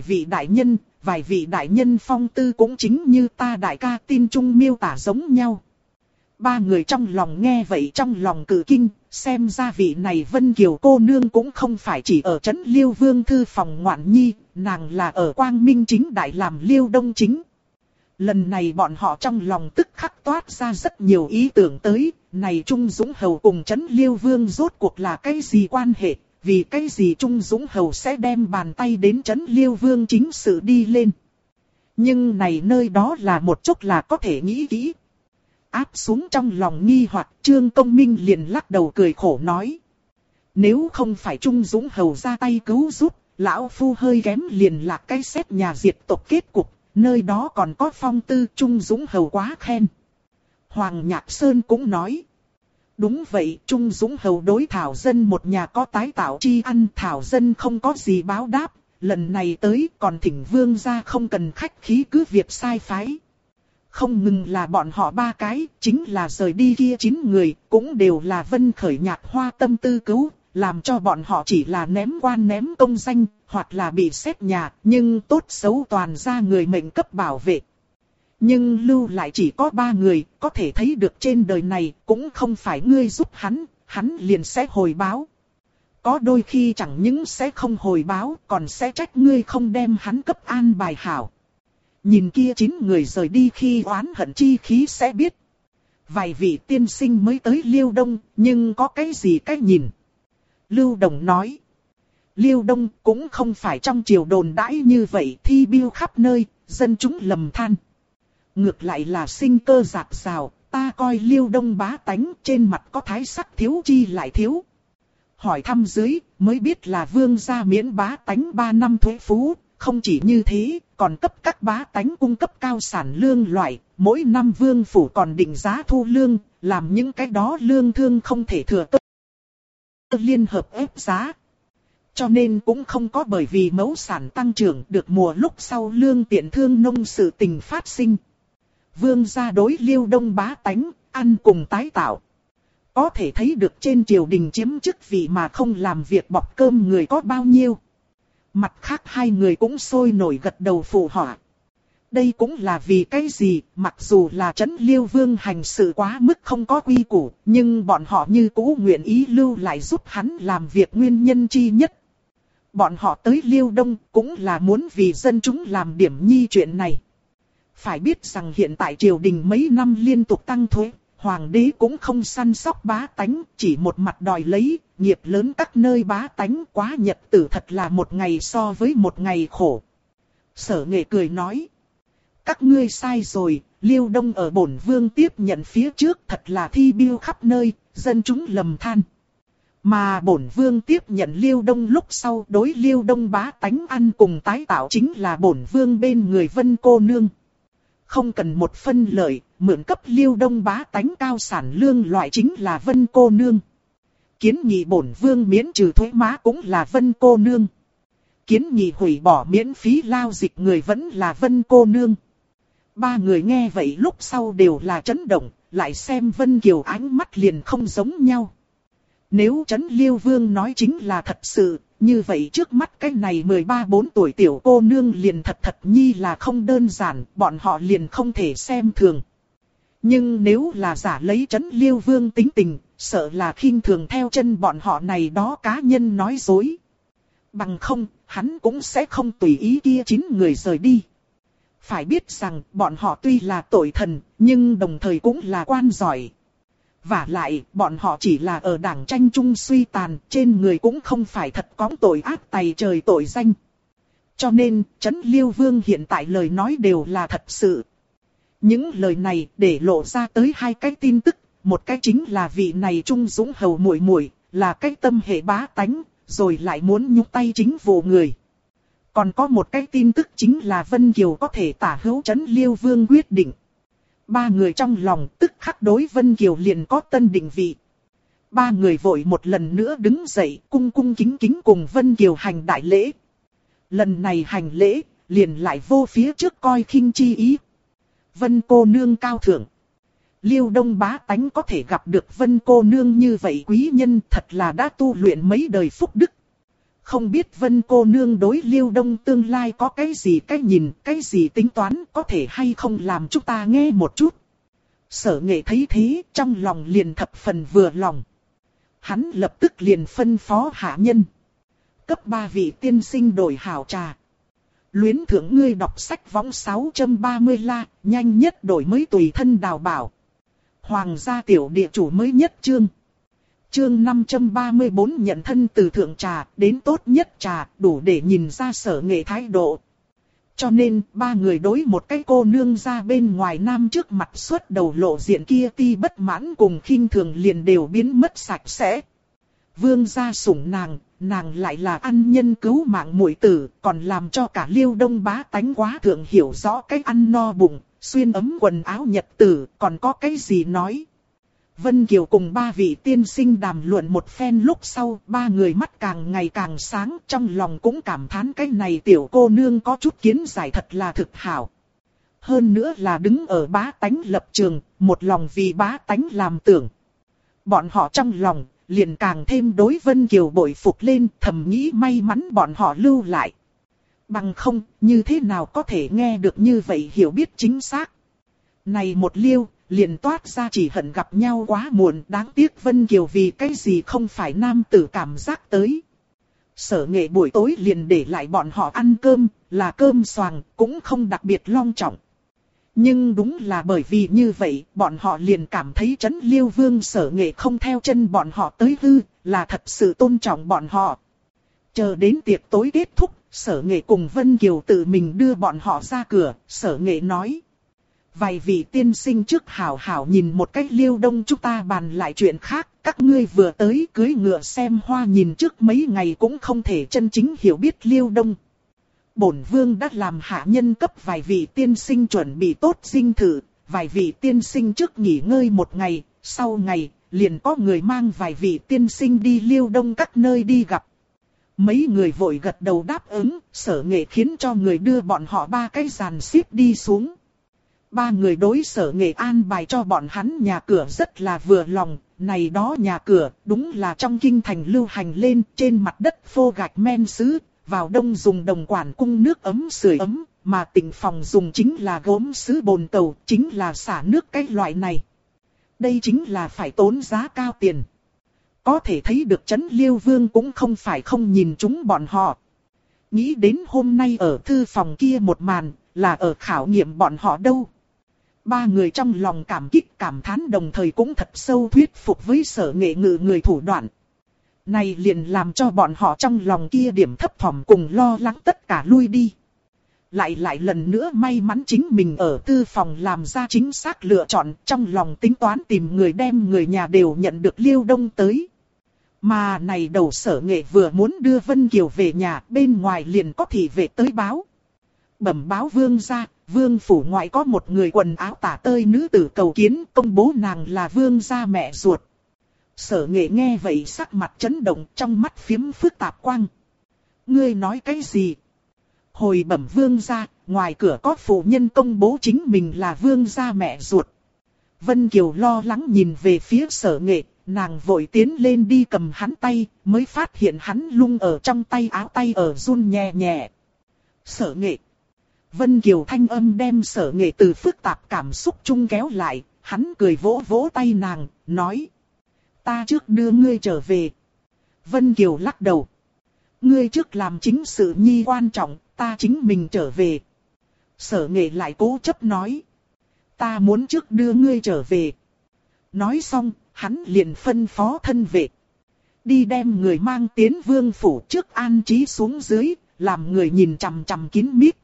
vị đại nhân phong tư cũng chính như ta đại ca tin chung miêu tả giống nhau. 3 người trong lòng nghe vậy trong lòng cử kinh, xem ra vị này Vân Kiều cô nương cũng không phải chỉ ở trấn Liêu Vương thư phòng ngoạn nhi, nàng là ở Quang Minh chính đại làm Liêu Đông chính. Lần này bọn họ trong lòng tức khắc toát ra rất nhiều ý tưởng tới, này Trung Dũng Hầu cùng trấn Liêu Vương rốt cuộc là cái gì quan hệ, vì cái gì Trung Dũng Hầu sẽ đem bàn tay đến trấn Liêu Vương chính sự đi lên. Nhưng này nơi đó là một chút là có thể nghĩ kỹ. Áp xuống trong lòng nghi hoặc, Trương Công Minh liền lắc đầu cười khổ nói. Nếu không phải Trung Dũng Hầu ra tay cứu giúp, lão phu hơi kém liền lạc cái xét nhà diệt tộc kết cục, nơi đó còn có phong tư Trung Dũng Hầu quá khen. Hoàng Nhạc Sơn cũng nói. Đúng vậy, Trung Dũng Hầu đối Thảo Dân một nhà có tái tạo chi ăn, Thảo Dân không có gì báo đáp, lần này tới còn thỉnh vương ra không cần khách khí cứ việc sai phái. Không ngừng là bọn họ 3 cái, chính là rời đi kia 9 người, cũng đều là Vân Khởi Nhạc hoa tâm tư cứu, làm cho bọn họ chỉ là ném quan ném công danh, hoặc là bị xét nhà, nhưng tốt xấu toàn ra người mệnh cấp bảo vệ. Nhưng lưu lại chỉ có 3 người, có thể thấy được trên đời này cũng không phải ngươi giúp hắn liền sẽ hồi báo. Có đôi khi chẳng những sẽ không hồi báo, còn sẽ trách ngươi không đem hắn cấp an bài hảo. Nhìn kia 9 người rời đi khi oán hận chi khí sẽ biết. Vài vị tiên sinh mới tới Liêu Đông, nhưng có cái gì cách nhìn? Lưu Đồng nói. Liêu Đông cũng không phải trong triều đồn đãi như vậy thi biêu khắp nơi, dân chúng lầm than. Ngược lại là sinh cơ dạt dào, ta coi Liêu Đông bá tánh trên mặt có thái sắc thiếu chi lại thiếu. Hỏi thăm dưới, mới biết là vương gia miễn bá tánh 3 năm thuế phú, không chỉ như thế, còn cấp các bá tánh cung cấp cao sản lương loại, mỗi năm vương phủ còn định giá thu lương, làm những cái đó lương thương không thể thừa cơ. Liên hợp ép giá. Cho nên cũng không có bởi vì mẫu sản tăng trưởng được mùa lúc sau lương tiện thương nông sự tình phát sinh. Vương gia đối Liêu Đông bá tánh, ăn cùng tái tạo. Có thể thấy được trên triều đình chiếm chức vị mà không làm việc bọc cơm người có bao nhiêu. Mặt khác hai người cũng sôi nổi gật đầu phụ họa. Đây cũng là vì cái gì, mặc dù là trấn Liêu Vương hành sự quá mức không có quy củ, nhưng bọn họ như cũ nguyện ý lưu lại giúp hắn làm việc nguyên nhân chi nhất. Bọn họ tới Liêu Đông cũng là muốn vì dân chúng làm điểm nhi chuyện này. Phải biết rằng hiện tại triều đình mấy năm liên tục tăng thuế, hoàng đế cũng không săn sóc bá tánh, chỉ một mặt đòi lấy, nghiệp lớn các nơi bá tánh quá nhật tử thật là một ngày so với một ngày khổ. Sở Nghệ cười nói, các ngươi sai rồi, Liêu Đông ở bổn vương tiếp nhận phía trước thật là thi biêu khắp nơi, dân chúng lầm than. Mà bổn vương tiếp nhận Liêu Đông lúc sau đối Liêu Đông bá tánh ăn cùng tái tạo chính là bổn vương bên người Vân cô nương. Không cần một phân lợi, mượn cấp Liêu Đông bá tánh cao sản lương loại chính là Vân cô nương. Kiến nghị bổn vương miễn trừ thuế má cũng là Vân cô nương. Kiến nghị hủy bỏ miễn phí lao dịch người vẫn là Vân cô nương. Ba người nghe vậy lúc sau đều là chấn động, lại xem Vân Kiều ánh mắt liền không giống nhau. Nếu Trấn Liêu Vương nói chính là thật sự, như vậy trước mắt cái này 13-14 tuổi tiểu cô nương liền thật nhi là không đơn giản, bọn họ liền không thể xem thường. Nhưng nếu là giả lấy Trấn Liêu Vương tính tình, sợ là khinh thường theo chân bọn họ này đó cá nhân nói dối. Bằng không, hắn cũng sẽ không tùy ý kia 9 người rời đi. Phải biết rằng bọn họ tuy là tội thần, nhưng đồng thời cũng là quan giỏi. Vả lại, bọn họ chỉ là ở đảng tranh chung suy tàn, trên người cũng không phải thật có tội ác tày trời tội danh. Cho nên, Trấn Liêu Vương hiện tại lời nói đều là thật sự. Những lời này để lộ ra tới hai cái tin tức, một cái chính là vị này Trung Dũng hầu muội muội, là cái tâm hệ bá tánh, rồi lại muốn nhúc tay chính vụ người. Còn có một cái tin tức chính là Vân Kiều có thể tả hữu Trấn Liêu Vương quyết định. Ba người trong lòng tức khắc đối Vân Kiều liền có tân định vị. Ba người vội một lần nữa đứng dậy cung cung kính kính cùng Vân Kiều hành đại lễ. Lần này hành lễ, liền lại vô phía trước coi khinh chi ý. Vân cô nương cao thượng. Liêu Đông bá tánh có thể gặp được Vân cô nương như vậy quý nhân thật là đã tu luyện mấy đời phúc đức. Không biết Vân cô nương đối Liêu Đông tương lai có cái gì cái nhìn, cái gì tính toán có thể hay không làm chúng ta nghe một chút. Sở Nghệ thấy thế trong lòng liền thập phần vừa lòng. Hắn lập tức liền phân phó hạ nhân. Cấp 3 vị tiên sinh đổi hảo trà. Luyến thưởng ngươi đọc sách võng 630 la, nhanh nhất đổi mới tùy thân đào bảo. Hoàng gia tiểu địa chủ mới nhất chương. Chương 534 nhận thân từ thượng trà đến tốt nhất trà, đủ để nhìn ra Sở Nghệ thái độ. Cho nên, ba người đối một cái cô nương ra bên ngoài nam trước mặt xuất đầu lộ diện kia ti bất mãn cùng khinh thường liền đều biến mất sạch sẽ. Vương gia sủng nàng, nàng lại là ăn nhân cứu mạng muội tử, còn làm cho cả Liêu Đông bá tánh quá thượng hiểu rõ cái ăn no bụng, xuyên ấm quần áo nhật tử, còn có cái gì nói. Vân Kiều cùng ba vị tiên sinh đàm luận một phen lúc sau, ba người mắt càng ngày càng sáng, trong lòng cũng cảm thán cái này tiểu cô nương có chút kiến giải thật là thực hảo. Hơn nữa là đứng ở bá tánh lập trường, một lòng vì bá tánh làm tưởng. Bọn họ trong lòng, liền càng thêm đối Vân Kiều bội phục lên, thầm nghĩ may mắn bọn họ lưu lại. Bằng không, như thế nào có thể nghe được như vậy hiểu biết chính xác. Này một liêu, liền toát ra chỉ hận gặp nhau quá muộn, đáng tiếc Vân Kiều vì cái gì không phải nam tử cảm giác tới. Sở Nghệ buổi tối liền để lại bọn họ ăn cơm, là cơm xoàng, cũng không đặc biệt long trọng. Nhưng đúng là bởi vì như vậy, bọn họ liền cảm thấy Trấn Liêu Vương Sở Nghệ không theo chân bọn họ tới hư, là thật sự tôn trọng bọn họ. Chờ đến tiệc tối kết thúc, Sở Nghệ cùng Vân Kiều tự mình đưa bọn họ ra cửa, Sở Nghệ nói. Vài vị tiên sinh trước hảo hảo nhìn một cách Liêu Đông, chúng ta bàn lại chuyện khác, các ngươi vừa tới cưới ngựa xem hoa nhìn trước mấy ngày cũng không thể chân chính hiểu biết Liêu Đông. Bổn vương đã làm hạ nhân cấp vài vị tiên sinh chuẩn bị tốt dinh thự, vài vị tiên sinh trước nghỉ ngơi một ngày, sau ngày, liền có người mang vài vị tiên sinh đi Liêu Đông các nơi đi gặp. Mấy người vội gật đầu đáp ứng, Sở Nghệ khiến cho người đưa bọn họ 3 cái dàn xếp đi xuống. 3 người đối Sở Nghệ an bài cho bọn hắn nhà cửa rất là vừa lòng, này đó nhà cửa đúng là trong kinh thành lưu hành lên, trên mặt đất phô gạch men sứ, vào đông dùng đồng quản cung nước ấm sưởi ấm, mà tịnh phòng dùng chính là gốm sứ bồn cầu, chính là xả nước cái loại này. Đây chính là phải tốn giá cao tiền. Có thể thấy được Trấn Liêu Vương cũng không phải không nhìn chúng bọn họ. Nghĩ đến hôm nay ở thư phòng kia một màn, là ở khảo nghiệm bọn họ đâu. 3 người trong lòng cảm kích cảm thán, đồng thời cũng thật sâu thuyết phục với Sở Nghệ ngự người thủ đoạn. Này liền làm cho bọn họ trong lòng kia điểm thấp thỏm cùng lo lắng tất cả lui đi. Lại lần nữa may mắn chính mình ở tư phòng làm ra chính xác lựa chọn, trong lòng tính toán tìm người đem người nhà đều nhận được Liêu Đông tới. Mà này đầu Sở Nghệ vừa muốn đưa Vân Kiều về nhà, bên ngoài liền có thị vệ tới báo. Bẩm báo vương gia, vương phủ ngoại có một người quần áo tả tơi nữ tử cầu kiến, công bố nàng là vương gia mẹ ruột. Sở Nghệ nghe vậy sắc mặt chấn động, trong mắt phiếm phức tạp quang. Ngươi nói cái gì? Hồi bẩm vương gia, ngoài cửa có phụ nhân công bố chính mình là vương gia mẹ ruột. Vân Kiều lo lắng nhìn về phía Sở Nghệ, nàng vội tiến lên đi cầm hắn tay, mới phát hiện hắn lung ở trong tay áo tay ở run nhẹ nhẹ. Sở Nghệ. Vân Kiều thanh âm đem Sở Nghệ từ phức tạp cảm xúc chung kéo lại, hắn cười vỗ vỗ tay nàng, nói. Ta trước đưa ngươi trở về. Vân Kiều lắc đầu. Ngươi trước làm chính sự nhi quan trọng, ta chính mình trở về. Sở Nghệ lại cố chấp nói. Ta muốn trước đưa ngươi trở về. Nói xong, hắn liền phân phó thân vệ. Đi đem người mang tiến vương phủ trước an trí xuống dưới, làm người nhìn chằm chằm kín mít.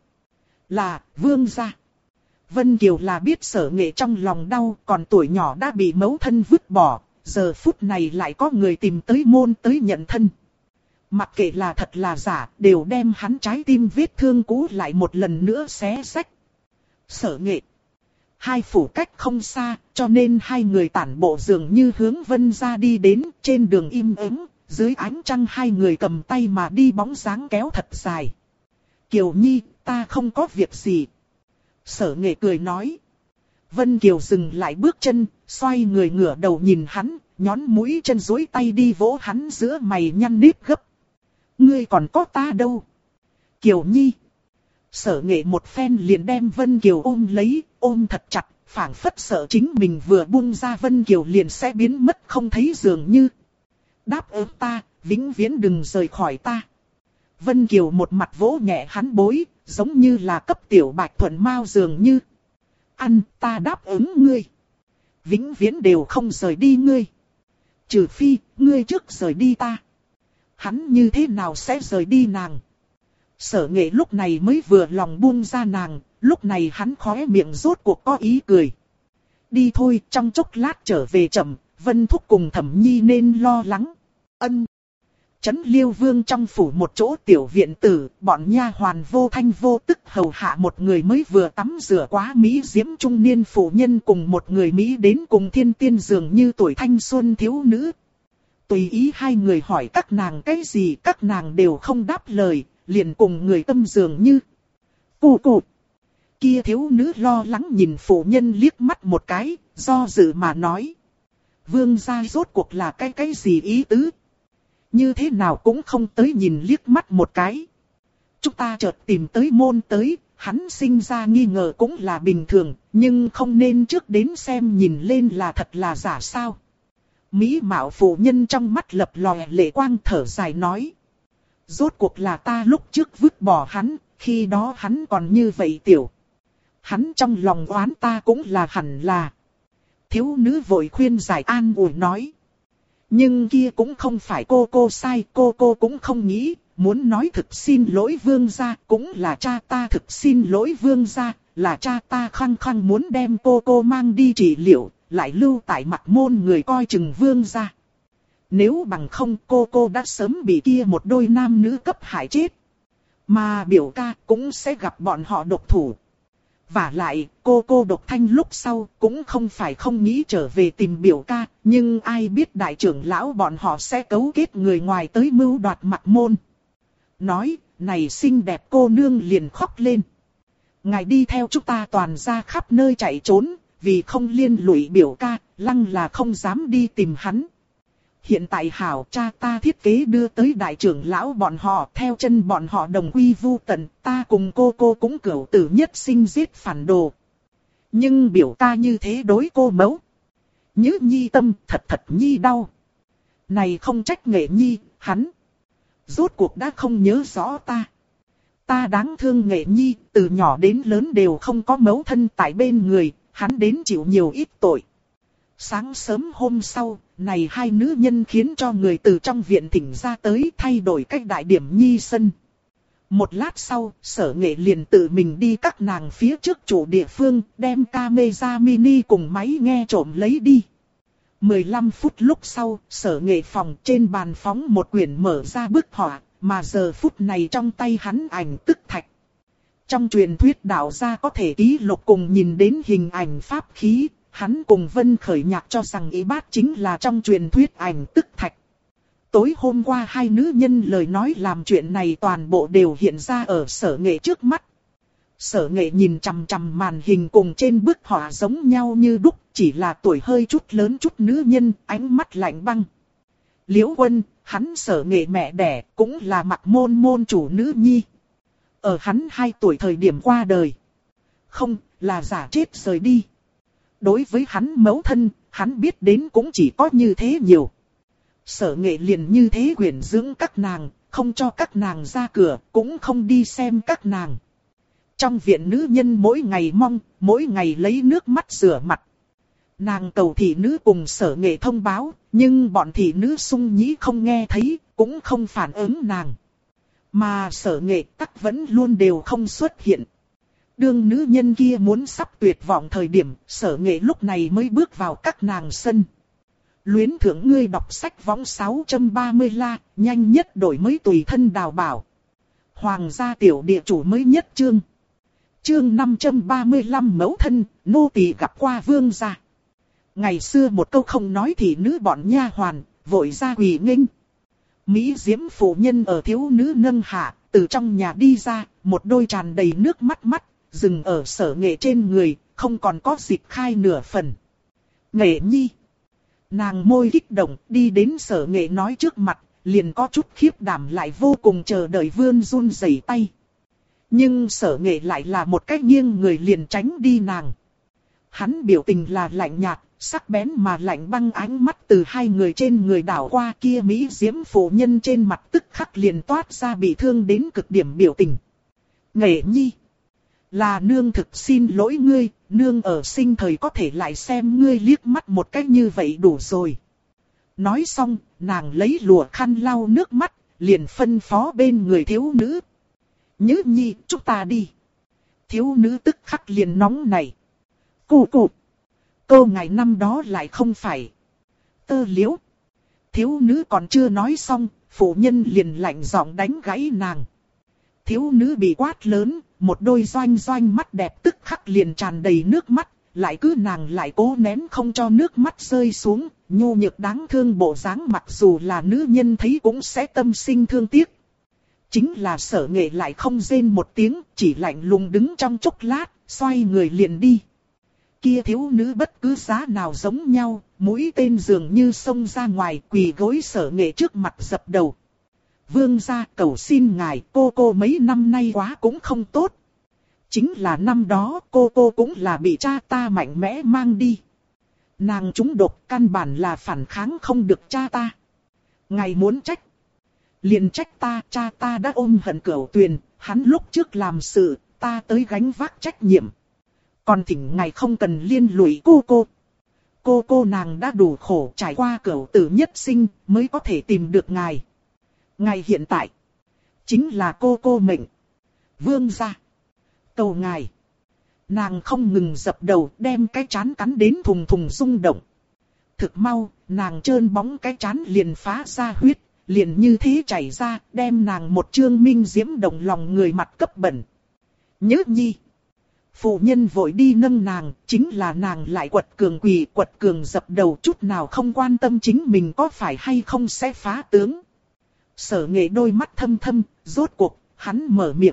Là, vương gia. Vân Kiều là biết Sở Nghệ trong lòng đau, còn tuổi nhỏ đã bị mẫu thân vứt bỏ, giờ phút này lại có người tìm tới môn tới nhận thân. Mặc kệ là thật là giả, đều đem hắn trái tim vết thương cũ lại một lần nữa xé xách. Sở Nghệ. 2 phủ cách không xa, cho nên 2 người tản bộ dường như hướng Vân gia đi đến, trên đường im ắng, dưới ánh trăng 2 người cầm tay mà đi, bóng dáng kéo thật dài. Kiều Nhi, ta không có việc gì. Sở Nghệ cười nói. Vân Kiều dừng lại bước chân, xoay người ngửa đầu nhìn hắn, nhón mũi chân duỗi tay đi vỗ hắn giữa mày nhăn nhít gấp. Ngươi còn có ta đâu? Kiều Nhi. Sở Nghệ một phen liền đem Vân Kiều ôm lấy, ôm thật chặt, phảng phất sợ chính mình vừa buông ra Vân Kiều liền sẽ biến mất không thấy dường như. Đáp ứng ta, vĩnh viễn đừng rời khỏi ta. Vân Kiều một mặt vỗ nhẹ hắn bối, giống như là cấp tiểu bạch thuần mao dường như. Ăn, ta đáp ứng ngươi. Vĩnh viễn đều không rời đi ngươi. Trừ phi, ngươi trước rời đi ta. Hắn như thế nào sẽ rời đi nàng? Sở Nghệ lúc này mới vừa lòng buông ra nàng, lúc này hắn khóe miệng rốt cuộc có ý cười. Đi thôi, trong chốc lát trở về chậm, Vân Thúc cùng Thẩm Nhi nên lo lắng. Ân. Trấn Liêu Vương trong phủ một chỗ tiểu viện tử, bọn nha hoàn vô thanh vô tức hầu hạ một người mới vừa tắm rửa quá mỹ diễm trung niên phụ nhân cùng một người Mỹ đến cùng thiên tiên dường như tuổi thanh xuân thiếu nữ. Tùy ý 2 người hỏi các nàng cái gì, các nàng đều không đáp lời, liền cùng người tâm dường như. Cụ. Kia thiếu nữ lo lắng nhìn phụ nhân liếc mắt một cái, do dự mà nói. Vương gia rốt cuộc là cái gì ý tứ? Như thế nào cũng không tới nhìn liếc mắt một cái. Chúng ta chợt tìm tới môn tới, hắn sinh ra nghi ngờ cũng là bình thường, nhưng không nên trước đến xem nhìn lên là thật là giả sao. Mỹ mạo phụ nhân trong mắt lập lòe lệ quang thở dài nói. Rốt cuộc là ta lúc trước vứt bỏ hắn, khi đó hắn còn như vậy tiểu. Hắn trong lòng oán ta cũng là hẳn là. Thiếu nữ vội khuyên giải an ủi nói. Nhưng kia cũng không phải cô sai, cô cũng không nghĩ, muốn nói thực xin lỗi vương gia, cũng là cha ta thực xin lỗi vương gia, là cha ta khăng khăng muốn đem cô mang đi trị liệu, lại lưu tại Mặc Môn người coi chừng vương gia. Nếu bằng không cô đã sớm bị kia một đôi nam nữ cấp hại chết. Mà biểu ca cũng sẽ gặp bọn họ độc thủ. Vả lại, cô độc thanh lúc sau cũng không phải không nghĩ trở về tìm biểu ca, nhưng ai biết đại trưởng lão bọn họ sẽ cấu kết người ngoài tới mưu đoạt Mặc Môn. Nói, này xinh đẹp cô nương liền khóc lên. Ngài đi theo chúng ta toàn ra khắp nơi chạy trốn, vì không liên lụy biểu ca, lăng là không dám đi tìm hắn. Hiện tại hảo cha ta thiết kế đưa tới đại trưởng lão bọn họ, theo chân bọn họ đồng quy vu tận, ta cùng cô cũng cửu tử nhất sinh giết phản đồ. Nhưng biểu ca như thế đối cô mẫu. Nhữ nhi tâm thật nhi đau. Này không trách Nghệ nhi, hắn rốt cuộc đã không nhớ rõ ta. Ta đáng thương Nghệ nhi, từ nhỏ đến lớn đều không có mẫu thân tại bên người, hắn đến chịu nhiều ít tội. Sáng sớm hôm sau, này hai nữ nhân khiến cho người từ trong viện thỉnh ra tới thay đổi cách đại điểm nhi sân. Một lát sau, Sở Nghệ liền tự mình đi các nàng phía trước chủ địa phương, đem camera mini cùng máy nghe trộm lấy đi. 15 phút lúc sau, Sở Nghệ phòng trên bàn phóng một quyển mở ra bức họa, mà giờ phút này trong tay hắn ảnh tức thạch. Trong truyền thuyết đạo gia có thể ký lục cùng nhìn đến hình ảnh pháp khí, hắn cùng Vân Khởi Nhạc cho rằng Y Bát chính là trong truyền thuyết ảnh tức thạch. Tối hôm qua hai nữ nhân lời nói làm chuyện này toàn bộ đều hiện ra ở Sở Nghệ trước mắt. Sở Nghệ nhìn chằm chằm màn hình cùng trên bức họa giống nhau như đúc, chỉ là tuổi hơi chút lớn chút nữ nhân, ánh mắt lạnh băng. Liễu Quân, hắn Sở Nghệ mẹ đẻ, cũng là Mặc Môn môn chủ nữ nhi. Ở hắn 2 tuổi thời điểm qua đời. Không, là giả chết rời đi. Đối với hắn mẫu thân, hắn biết đến cũng chỉ có như thế nhiều. Sở Nghệ liền như thế quyển dưỡng các nàng, không cho các nàng ra cửa, cũng không đi xem các nàng. Trong viện nữ nhân mỗi ngày mong, mỗi ngày lấy nước mắt rửa mặt. Nàng cầu thị nữ cùng Sở Nghệ thông báo, nhưng bọn thị nữ sung nhĩ không nghe thấy, cũng không phản ứng nàng. Mà Sở Nghệ tắc vẫn luôn đều không xuất hiện. Đương nữ nhân kia muốn sắp tuyệt vọng thời điểm, Sở Nghệ lúc này mới bước vào các nàng sân. Luyến thưởng ngươi đọc sách võng 630 la, nhanh nhất đổi mới tùy thân đào bảo. Hoàng gia tiểu địa chủ mới nhất chương. Chương 535 mẫu thân, nô tỳ gặp qua vương gia. Ngày xưa một câu không nói thì nữ bọn nha hoàn, vội ra quỳ nghênh. Mỹ diễm phụ nhân ở thiếu nữ nâng hạ, từ trong nhà đi ra, một đôi tràn đầy nước mắt, dừng ở Sở Nghệ trên người, không còn có dịp khai nửa phần. Nghệ nhi. Nàng môi kích động, đi đến Sở Nghệ nói trước mặt, liền có chút khiếp đảm lại vô cùng chờ đợi vươn run rẩy tay. Nhưng Sở Nghệ lại là một cách nghiêng người liền tránh đi nàng. Hắn biểu tình là lạnh nhạt, sắc bén mà lạnh băng, ánh mắt từ hai người trên người đảo qua, kia Mỹ diễm phụ nhân trên mặt tức khắc liền toát ra bị thương đến cực điểm biểu tình. Nghệ nhi. Là nương thực xin lỗi ngươi, nương ở sinh thời có thể lại xem ngươi liếc mắt một cách như vậy đủ rồi. Nói xong, nàng lấy lụa khăn lau nước mắt, liền phân phó bên người thiếu nữ. Nhữ nhi, chúng ta đi. Thiếu nữ tức khắc liền nóng nảy. Cụ. Cô ngày năm đó lại không phải. Tơ Liễu. Thiếu nữ còn chưa nói xong, phụ nhân liền lạnh giọng đánh gãy nàng. Thiếu nữ bị quát lớn, một đôi doanh mắt đẹp tức khắc liền tràn đầy nước mắt, lại cứ nàng lại cố nén không cho nước mắt rơi xuống, nhu nhược đáng thương bộ dáng mặc dù là nữ nhân thấy cũng sẽ tâm sinh thương tiếc. Chính là Sở Nghệ lại không rên một tiếng, chỉ lạnh lùng đứng trong chốc lát, xoay người liền đi. Kia thiếu nữ bất cứ giá nào giống nhau, mũi tên dường như xông ra ngoài, quỳ gối Sở Nghệ trước mặt dập đầu. Vương gia cầu xin ngài, cô mấy năm nay quá cũng không tốt. Chính là năm đó cô cũng là bị cha ta mạnh mẽ mang đi. Nàng trúng độc, căn bản là phản kháng không được cha ta. Ngài muốn trách. Liền trách ta, cha ta đã ôm hận cửu tuyền, hắn lúc trước làm sự, ta tới gánh vác trách nhiệm. Còn thỉnh ngài không cần liên lụy cô. Cô nàng đã đủ khổ trải qua cửu tử nhất sinh, mới có thể tìm được ngài. Ngài hiện tại, chính là cô mệnh. Vương gia, cầu ngài. Nàng không ngừng dập đầu, đem cái trán cắn đến thùng thùng rung động. Thực mau, nàng trơn bóng cái trán liền phá ra huyết, liền như thế chảy ra, đem nàng một trương minh diễm động lòng người mặt cấp bẩn. Nhớ nhi. Phụ nhân vội đi nâng nàng, chính là nàng lại quật cường quỳ, quật cường dập đầu, chút nào không quan tâm chính mình có phải hay không sẽ phá tướng. Sở Nghệ đôi mắt thâm thâm, rốt cuộc, hắn mở miệng.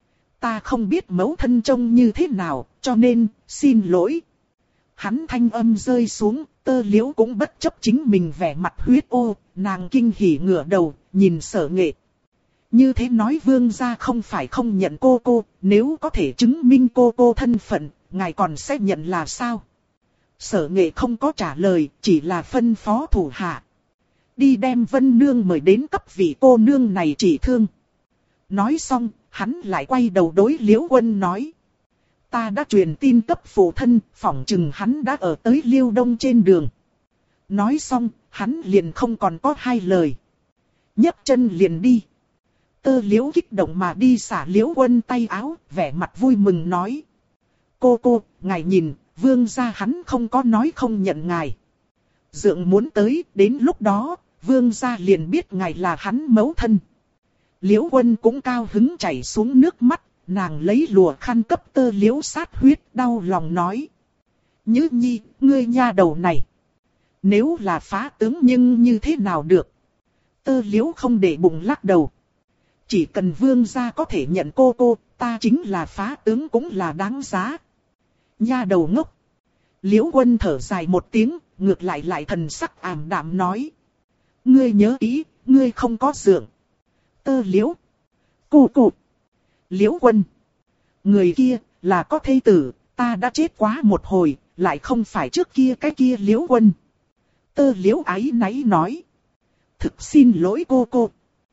Ta không biết mẫu thân trông như thế nào, cho nên, xin lỗi. Hắn thanh âm rơi xuống, Tơ Liễu cũng bất chấp chính mình vẻ mặt huyết ô, nàng kinh hỉ ngửa đầu, nhìn Sở Nghệ. Như thế nói vương gia không phải không nhận cô, nếu có thể chứng minh cô thân phận, ngài còn sẽ nhận là sao? Sở Nghệ không có trả lời, chỉ là phân phó thủ hạ. Đi đem Vân Nương mời đến cấp vị cô nương này trị thương. Nói xong, hắn lại quay đầu đối Liễu Quân nói. Ta đã truyền tin cấp phụ thân, phỏng chừng hắn đã ở tới Liêu Đông trên đường. Nói xong, hắn liền không còn có hai lời. nhấc chân liền đi. Tơ Liễu kích động mà đi xả Liễu Quân tay áo, vẻ mặt vui mừng nói. Cô, ngài nhìn, vương gia hắn không có nói không nhận ngài. Dượng muốn tới, đến lúc đó, vương gia liền biết ngài là hắn mẫu thân. Liễu Quân cũng cao hứng chảy xuống nước mắt, nàng lấy lụa khăn cấp Tơ Liễu sát huyết, đau lòng nói. Nhứ nhi, ngươi nha đầu này. Nếu là phá tướng nhưng như thế nào được? Tơ Liễu không để bụng lắc đầu. Chỉ cần vương gia có thể nhận cô, ta chính là phá tướng cũng là đáng giá. Nha đầu ngốc. Liễu Quân thở dài một tiếng, ngược lại thần sắc ảm đạm nói. Ngươi nhớ ý, ngươi không có dượng. Tơ Liễu. Cô. Liễu Quân. Người kia, là có thê tử, ta đã chết quá một hồi, lại không phải trước kia cái kia Liễu Quân. Tơ Liễu áy náy nói. Thực xin lỗi cô.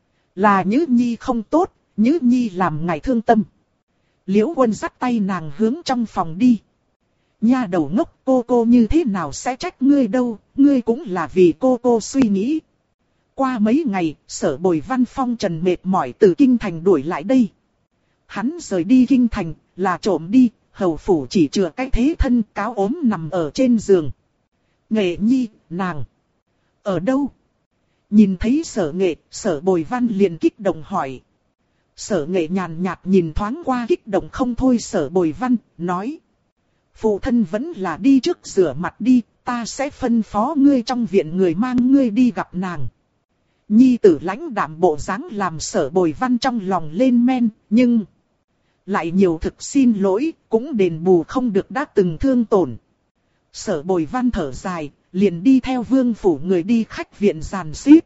Là Nhứ Nhi không tốt, Nhứ Nhi làm ngài thương tâm. Liễu Quân dắt tay nàng hướng trong phòng đi. Nha đầu ngốc, cô như thế nào sẽ trách ngươi đâu, ngươi cũng là vì cô suy nghĩ. Qua mấy ngày, Sở Bồi Văn phong trần mệt mỏi từ Kinh Thành đuổi lại đây. Hắn rời đi Kinh Thành, là trộm đi, hầu phủ chỉ chừa cái thế thân cáo ốm nằm ở trên giường. Nghệ Nhi, nàng. Ở đâu? Nhìn thấy Sở Nghệ, Sở Bồi Văn liền kích động hỏi. Sở Nghệ nhàn nhạt nhìn thoáng qua kích động không thôi Sở Bồi Văn, nói. Phụ thân vẫn là đi trước rửa mặt đi, ta sẽ phân phó ngươi trong viện người mang ngươi đi gặp nàng. Nhi tử lãnh đạm bộ dáng làm Sở Bồi Văn trong lòng lên men, nhưng lại nhiều thực xin lỗi, cũng đền bù không được đã từng thương tổn. Sở Bồi Văn thở dài, liền đi theo vương phủ người đi khách viện giàn xếp.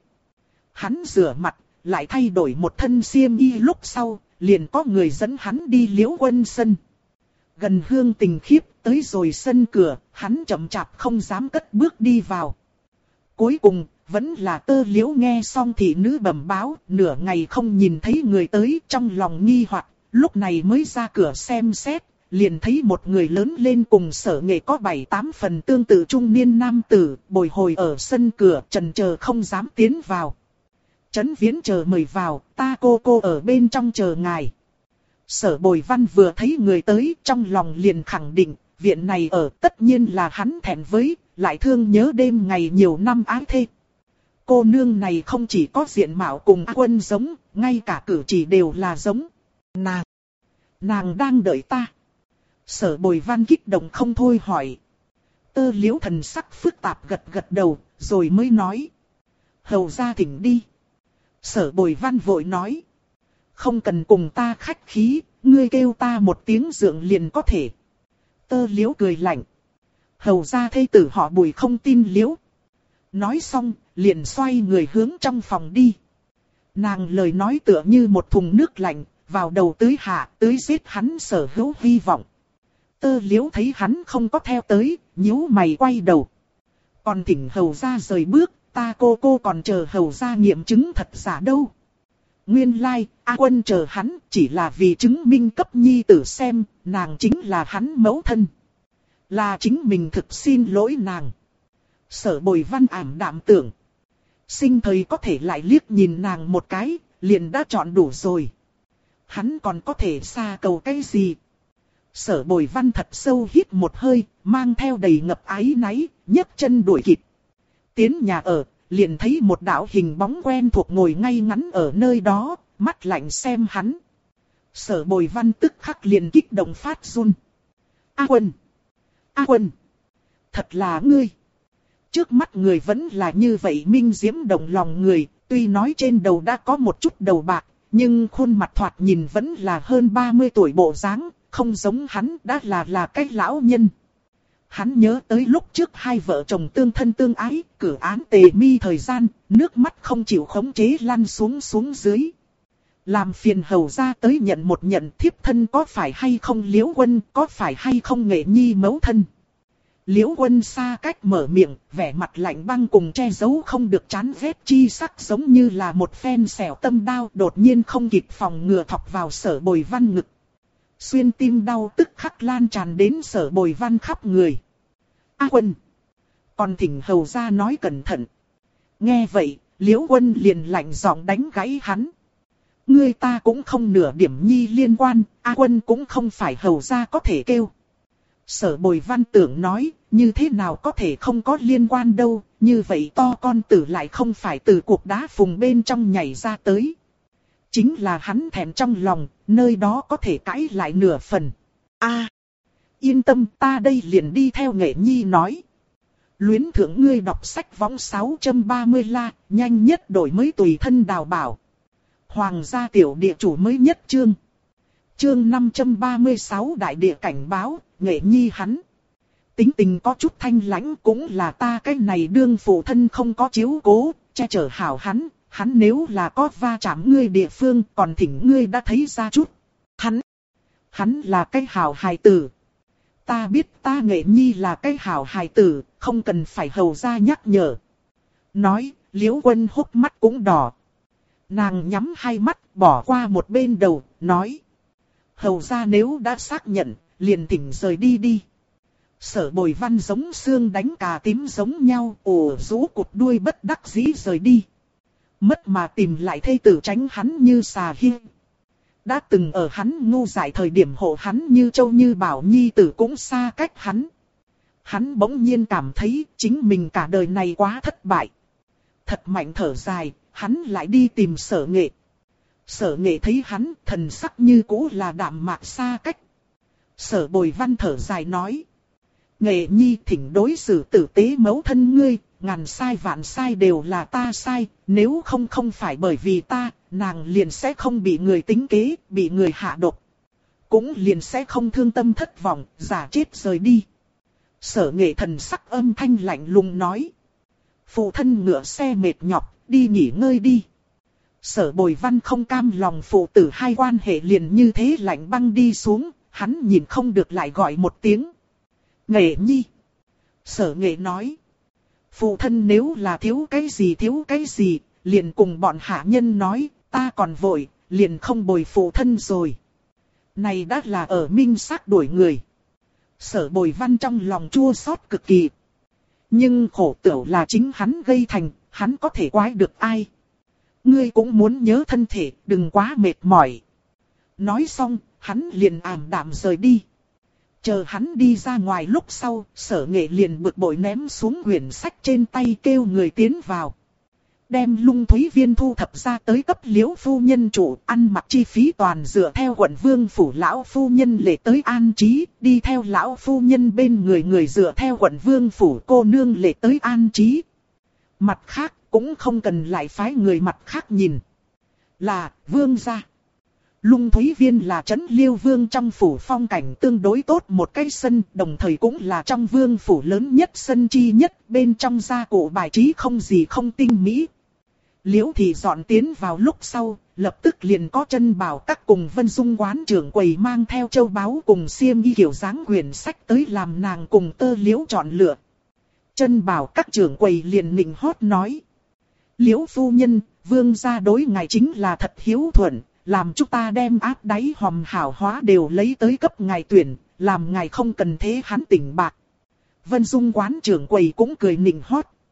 Hắn rửa mặt, lại thay đổi một thân xiêm y lúc sau, liền có người dẫn hắn đi Liễu Quân sân. Gần hương tình khiếp, tới rồi sân cửa, hắn chậm chạp không dám cất bước đi vào. Cuối cùng, vẫn là Tơ Liễu nghe xong thị nữ bẩm báo, nửa ngày không nhìn thấy người tới, trong lòng nghi hoặc, lúc này mới ra cửa xem xét, liền thấy một người lớn lên cùng Sở Nghệ có 7-8 phần tương tự trung niên nam tử, bồi hồi ở sân cửa, chần chờ không dám tiến vào. Trấn Viễn chờ mời vào, ta cô ở bên trong chờ ngài. Sở Bồi Văn vừa thấy người tới, trong lòng liền khẳng định, viện này ở tất nhiên là hắn thẹn với, lại thương nhớ đêm ngày nhiều năm ái thê. Cô nương này không chỉ có diện mạo cùng A Quân giống, ngay cả cử chỉ đều là giống. Nàng đang đợi ta. Sở Bồi Văn kích động không thôi hỏi. Tơ Liễu thần sắc phức tạp gật đầu, rồi mới nói. Hầu ra thỉnh đi. Sở Bồi Văn vội nói. Không cần cùng ta khách khí, ngươi kêu ta một tiếng dượng liền có thể. Tơ Liễu cười lạnh. Hầu ra thê tử họ Bùi không tin Liễu. Nói xong, liền xoay người hướng trong phòng đi. Nàng lời nói tựa như một thùng nước lạnh, vào đầu tưới hạ, tưới giết hắn sở hữu hy vọng. Tơ Liễu thấy hắn không có theo tới, nhíu mày quay đầu. Còn thỉnh hầu ra rời bước, ta cô còn chờ hầu ra nghiệm chứng thật giả đâu. Nguyên lai, A Quân chờ hắn chỉ là vì chứng minh cấp nhi tử xem, nàng chính là hắn mẫu thân. Là chính mình thực xin lỗi nàng. Sở Bồi Văn ảm đạm tưởng. Sinh thời có thể lại liếc nhìn nàng một cái, liền đã chọn đủ rồi. Hắn còn có thể xa cầu cái gì? Sở Bồi Văn thật sâu hít một hơi, mang theo đầy ngập áy náy, nhấc chân đuổi kịp. Tiến nhà ở, liền thấy một đạo hình bóng quen thuộc ngồi ngay ngắn ở nơi đó, mắt lạnh xem hắn. Sở Bồi Văn tức khắc liền kích động phát run. A Quân! A Quân! Thật là ngươi! Trước mắt người vẫn là như vậy minh diễm động lòng người, tuy nói trên đầu đã có một chút đầu bạc, nhưng khuôn mặt thoạt nhìn vẫn là hơn 30 tuổi bộ dáng, không giống hắn đã là cái lão nhân. Hắn nhớ tới lúc trước hai vợ chồng tương thân tương ái, cử án tề mi thời gian, nước mắt không chịu khống chế lăn xuống dưới. Làm phiền hầu ra tới nhận một nhận thiếp thân có phải hay không Liễu Quân, có phải hay không Nghệ Nhi mẫu thân. Liễu Quân xa cách mở miệng, vẻ mặt lạnh băng cùng che giấu không được chán ghét chi sắc, giống như là một phen xẻo tâm đao đột nhiên không kịp phòng ngừa thọc vào Sở Bồi Văn ngực. Xuyên tim đau tức khắc lan tràn đến Sở Bồi Văn khắp người. A Quân! Còn thỉnh hầu ra nói cẩn thận. Nghe vậy, Liễu Quân liền lạnh giọng đánh gãy hắn. Ngươi ta cũng không nửa điểm nhi liên quan, A Quân cũng không phải hầu ra có thể kêu. Sở Bồi Văn tưởng nói, như thế nào có thể không có liên quan đâu, như vậy to con tử lại không phải từ cuộc đá phùng bên trong nhảy ra tới. Chính là hắn thèm trong lòng, nơi đó có thể cãi lại nửa phần. A, yên tâm, ta đây liền đi theo Nghệ Nhi nói. Luyến thưởng ngươi đọc sách võng 630 la, nhanh nhất đổi mới tùy thân đào bảo. Hoàng gia tiểu địa chủ mới nhất chương. Chương 536 đại địa cảnh báo, Nghệ Nhi hắn. Tính tình có chút thanh lãnh cũng là ta cái này đương phụ thân không có chiếu cố, che chở hảo hắn. Hắn nếu là có va chạm ngươi địa phương còn thỉnh ngươi đã thấy ra chút. Hắn là cái hảo hài tử. Ta biết ta Nghệ Nhi là cái hảo hài tử, không cần phải hầu ra nhắc nhở. Nói, Liễu Quân hốc mắt cũng đỏ. Nàng nhắm hai mắt, bỏ qua một bên đầu, nói. Hầu ra nếu đã xác nhận, liền thỉnh rời đi đi. Sở Bồi Văn giống xương đánh cà tím giống nhau, ồ rũ cụt đuôi bất đắc dĩ rời đi. Mất mà tìm lại thê tử tránh hắn như xà hi. Đã từng ở hắn ngu dại thời điểm hộ hắn như châu như bảo nhi tử cũng xa cách hắn. Hắn bỗng nhiên cảm thấy chính mình cả đời này quá thất bại. Thật mạnh thở dài, hắn lại đi tìm Sở Nghệ. Sở Nghệ thấy hắn thần sắc như cũ là đạm mạc xa cách. Sở Bồi Văn thở dài nói. Nghệ Nhi thỉnh đối xử tử tế mẫu thân ngươi, ngàn sai vạn sai đều là ta sai, nếu không phải bởi vì ta, nàng liền sẽ không bị người tính kế, bị người hạ độc. Cũng liền sẽ không thương tâm thất vọng, giả chết rời đi. Sở Nghệ thần sắc âm thanh lạnh lùng nói. Phụ thân ngựa xe mệt nhọc, đi nghỉ ngơi đi. Sở Bồi Văn không cam lòng phụ tử hai quan hệ liền như thế lạnh băng đi xuống, hắn nhìn không được lại gọi một tiếng. Nghệ Nhi. Sở Nghệ nói. Phụ thân nếu là thiếu cái gì, liền cùng bọn hạ nhân nói, ta còn vội, liền không bồi phụ thân rồi. Này đã là ở minh xác đuổi người. Sở Bồi Văn trong lòng chua xót cực kỳ. Nhưng khổ tửu là chính hắn gây thành, hắn có thể quái được ai. Ngươi cũng muốn nhớ thân thể, đừng quá mệt mỏi. Nói xong, hắn liền ảm đạm rời đi. Chờ hắn đi ra ngoài lúc sau, Sở Nghệ liền bực bội ném xuống quyển sách trên tay kêu người tiến vào. Đem Lung Thúy Viên thu thập ra tới cấp Liễu phu nhân chủ, ăn mặc chi phí toàn dựa theo quận vương phủ lão phu nhân lệ tới an trí, đi theo lão phu nhân bên người dựa theo quận vương phủ cô nương lệ tới an trí. Mặt khác cũng không cần lại phái người mặt khác nhìn. Là vương gia. Lung Thúy Viên là trấn Liêu Vương trong phủ phong cảnh tương đối tốt một cái sân, đồng thời cũng là trong vương phủ lớn nhất sân chi nhất, bên trong gia cụ bài trí không gì không tinh mỹ. Liễu Thị dọn tiến vào lúc sau, lập tức liền có Chân Bảo Các cùng Vân Dung quán trưởng quầy mang theo châu báu cùng xiêm y kiểu dáng quyển sách tới làm nàng cùng Tơ Liễu chọn lựa. Chân Bảo Các trưởng quầy liền nịnh hót nói. Liễu phu nhân, vương gia đối ngài chính là thật hiếu thuận. Làm chúng ta đem áp đáy hòm hảo hóa đều lấy tới cấp ngài tuyển, làm ngài không cần thế hắn tỉnh bạc. Vân Dung quán trưởng quầy cũng cười nịnh hót.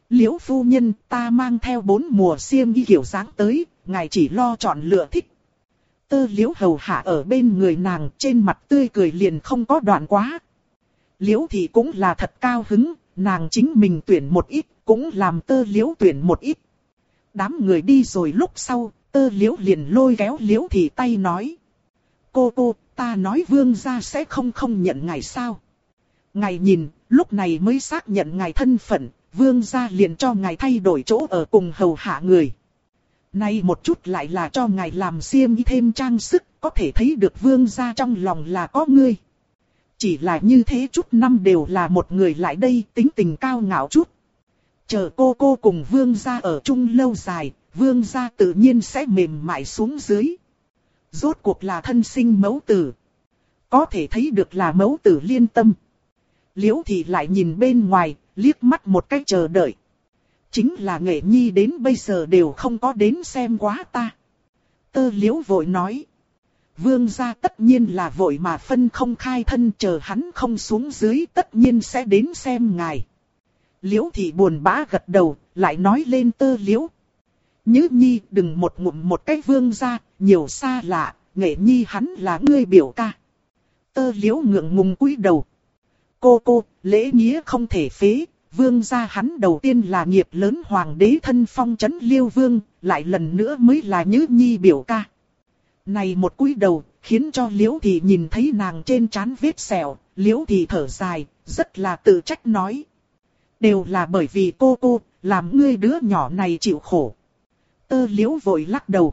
Liễu phu nhân, ta mang theo 4 mùa xiêm y kiểu dáng tới, ngài chỉ lo chọn lựa thích. Tơ Liễu hầu hạ ở bên người nàng, trên mặt tươi cười liền không có đoạn quá. Liễu thì cũng là thật cao hứng, nàng chính mình tuyển một ít, cũng làm Tơ Liễu tuyển một ít. Đám người đi rồi lúc sau, Tơ Liễu liền lôi kéo Liễu thì tay nói. Cô, ta nói vương gia sẽ không nhận ngài sao? Ngài nhìn, lúc này mới xác nhận ngài thân phận, vương gia liền cho ngài thay đổi chỗ ở cùng hầu hạ người. Nay một chút lại là cho ngài làm xiêm y thêm trang sức, có thể thấy được vương gia trong lòng là có ngươi. Chỉ là như thế chút năm đều là một người lại đây, tính tình cao ngạo chút. Chờ cô cùng vương gia ở chung lâu dài, vương gia tự nhiên sẽ mềm mại xuống dưới. Rốt cuộc là thân sinh mẫu tử. Có thể thấy được là mẫu tử liên tâm. Liễu thì lại nhìn bên ngoài, liếc mắt một cách chờ đợi. Chính là Nghệ Nhi đến bây giờ đều không có đến xem quá ta. Tơ Liễu vội nói. Vương gia tất nhiên là vội mà phân không khai thân, chờ hắn không xuống dưới tất nhiên sẽ đến xem ngài. Liễu thì buồn bã gật đầu, lại nói lên Tơ Liễu. Nhứ Nhi đừng một ngụm một cái vương gia, nhiều xa lạ, Nghệ Nhi hắn là ngươi biểu ca. Tơ Liễu ngượng ngùng cúi đầu. Cô, lễ nghĩa không thể phế, vương gia hắn đầu tiên là nghiệp lớn hoàng đế thân phong trấn Liêu Vương, lại lần nữa mới là Nhứ Nhi biểu ca. Này một cúi đầu, khiến cho Liễu Thị nhìn thấy nàng trên trán vết sẹo, Liễu Thị thở dài, rất là tự trách nói. Đều là bởi vì cô, làm ngươi đứa nhỏ này chịu khổ. Tơ Liễu vội lắc đầu.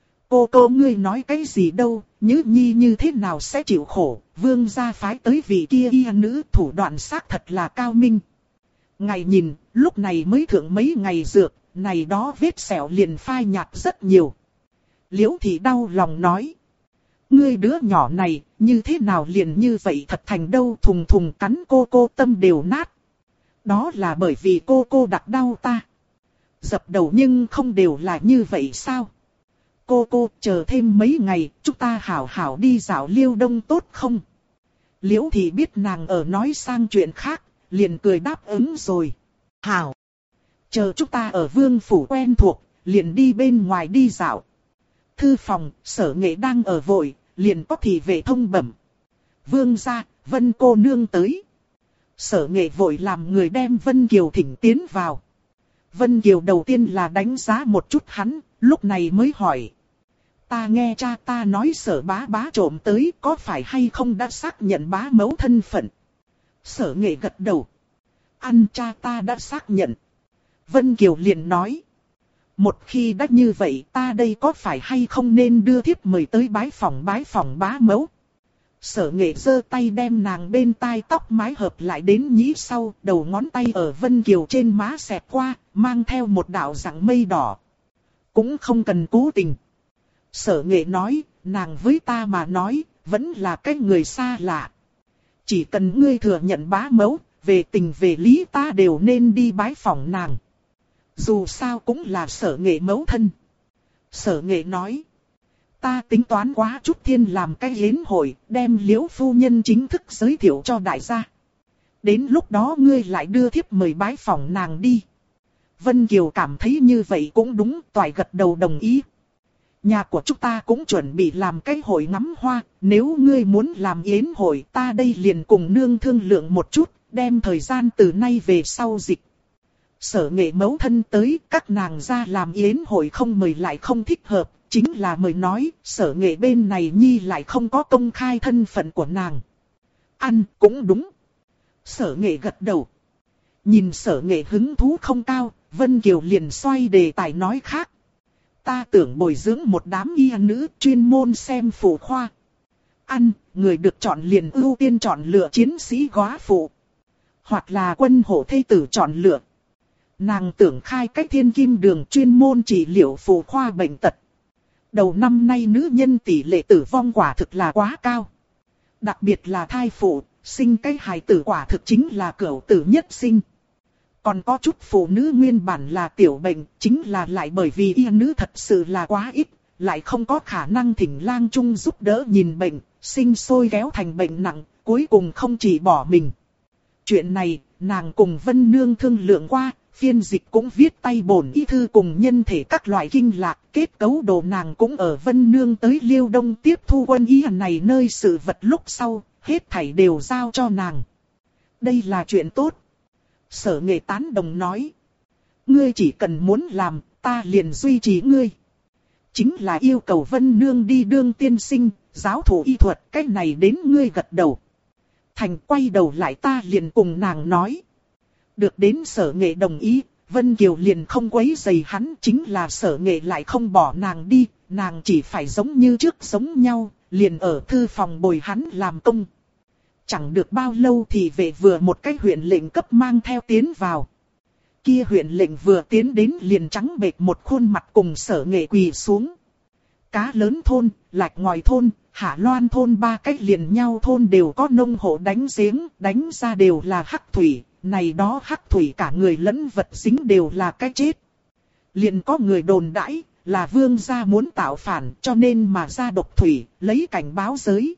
Cô ngươi nói cái gì đâu, Nhứ Nhi như thế nào sẽ chịu khổ, vương gia phái tới vị kia y nữ thủ đoạn xác thật là cao minh. Ngài nhìn, lúc này mới thượng mấy ngày dược, này đó vết sẹo liền phai nhạt rất nhiều. Liễu Thị đau lòng nói. Ngươi đứa nhỏ này, như thế nào liền như vậy thật thành đâu, thùng thùng cắn cô tâm đều nát. Đó là bởi vì cô đặt đau ta. Dập đầu nhưng không đều là như vậy sao? Cô chờ thêm mấy ngày, chúng ta hảo hảo đi dạo Liêu Đông tốt không? Liễu Thị biết nàng ở nói sang chuyện khác, liền cười đáp ứng rồi. Hảo! Chờ chúng ta ở vương phủ quen thuộc, liền đi bên ngoài đi dạo. Thư phòng, Sở Nghệ đang ở vội, liền có thị vệ thông bẩm. Vương gia, Vân cô nương tới. Sở Nghệ vội làm người đem Vân Kiều thỉnh tiến vào. Vân Kiều đầu tiên là đánh giá một chút hắn, lúc này mới hỏi. Ta nghe cha ta nói Sở bá trộm tới, có phải hay không đã xác nhận bá mẫu thân phận? Sở Nghệ gật đầu. Ăn cha ta đã xác nhận. Vân Kiều liền nói. Một khi đã như vậy ta đây có phải hay không nên đưa thiếp mời tới bái phỏng bá mẫu? Sở Nghệ giơ tay đem nàng bên tai tóc mái hợp lại đến nhĩ sau, đầu ngón tay ở Vân Kiều trên má xẹt qua, mang theo một đạo dạng mây đỏ. Cũng không cần cố tình. Sở Nghệ nói, nàng với ta mà nói, vẫn là cái người xa lạ. Chỉ cần ngươi thừa nhận bá mẫu, về tình về lý ta đều nên đi bái phỏng nàng. Dù sao cũng là Sở Nghệ mẫu thân. Sở Nghệ nói. Ta tính toán quá chút thiên làm cái yến hội, đem Liễu phu nhân chính thức giới thiệu cho đại gia. Đến lúc đó ngươi lại đưa thiếp mời bái phỏng nàng đi. Vân Kiều cảm thấy như vậy cũng đúng, toại gật đầu đồng ý. Nhà của chúng ta cũng chuẩn bị làm cái hội ngắm hoa, nếu ngươi muốn làm yến hội ta đây liền cùng nương thương lượng một chút, đem thời gian từ nay về sau dịch. Sở Nghệ mẫu thân tới, các nàng ra làm yến hội không mời lại không thích hợp, chính là mời nói, Sở Nghệ bên này nhi lại không có công khai thân phận của nàng. Ăn cũng đúng. Sở Nghệ gật đầu. Nhìn Sở Nghệ hứng thú không cao, Vân Kiều liền xoay đề tài nói khác. Ta tưởng bồi dưỡng một đám y nữ chuyên môn xem phụ khoa. Ăn, người được chọn liền ưu tiên chọn lựa chiến sĩ góa phụ. Hoặc là quân hộ thê tử chọn lựa. Nàng tưởng khai cách thiên kim đường chuyên môn trị liệu phụ khoa bệnh tật. Đầu năm nay nữ nhân tỷ lệ tử vong quả thực là quá cao. Đặc biệt là thai phụ, sinh cái hài tử quả thực chính là cửu tử nhất sinh. Còn có chút phụ nữ nguyên bản là tiểu bệnh, chính là lại bởi vì y nữ thật sự là quá ít, lại không có khả năng thỉnh lang chung giúp đỡ nhìn bệnh, sinh sôi kéo thành bệnh nặng, cuối cùng không chỉ bỏ mình. Chuyện này, nàng cùng Vân Nương thương lượng qua, phiên dịch cũng viết tay bổn y thư cùng nhân thể các loại kinh lạc, kết cấu đồ nàng cũng ở Vân Nương tới Liêu Đông tiếp thu quân y này nơi sự vật lúc sau, hết thảy đều giao cho nàng. Đây là chuyện tốt. Sở Nghệ tán đồng nói. Ngươi chỉ cần muốn làm, ta liền duy trì ngươi. Chính là yêu cầu Vân Nương đi đương tiên sinh, giáo thủ y thuật, cái này đến ngươi gật đầu. Thành quay đầu lại ta liền cùng nàng nói. Được đến Sở Nghệ đồng ý, Vân Kiều liền không quấy rầy hắn, chính là Sở Nghệ lại không bỏ nàng đi, nàng chỉ phải giống như trước giống nhau, liền ở thư phòng bồi hắn làm công. Chẳng được bao lâu thì về vừa một cái huyện lệnh cấp mang theo tiến vào. Kia huyện lệnh vừa tiến đến liền trắng bệch một khuôn mặt cùng Sở Nghệ quỳ xuống. Cá Lớn thôn, Lạch Ngòi thôn, Hạ Loan thôn ba cái liền nhau thôn đều có nông hộ đánh giếng, đánh ra đều là hắc thủy, này đó hắc thủy cả người lẫn vật dính đều là cái chết. Liền có người đồn đãi là vương gia muốn tạo phản cho nên mà ra độc thủy, lấy cảnh báo giới.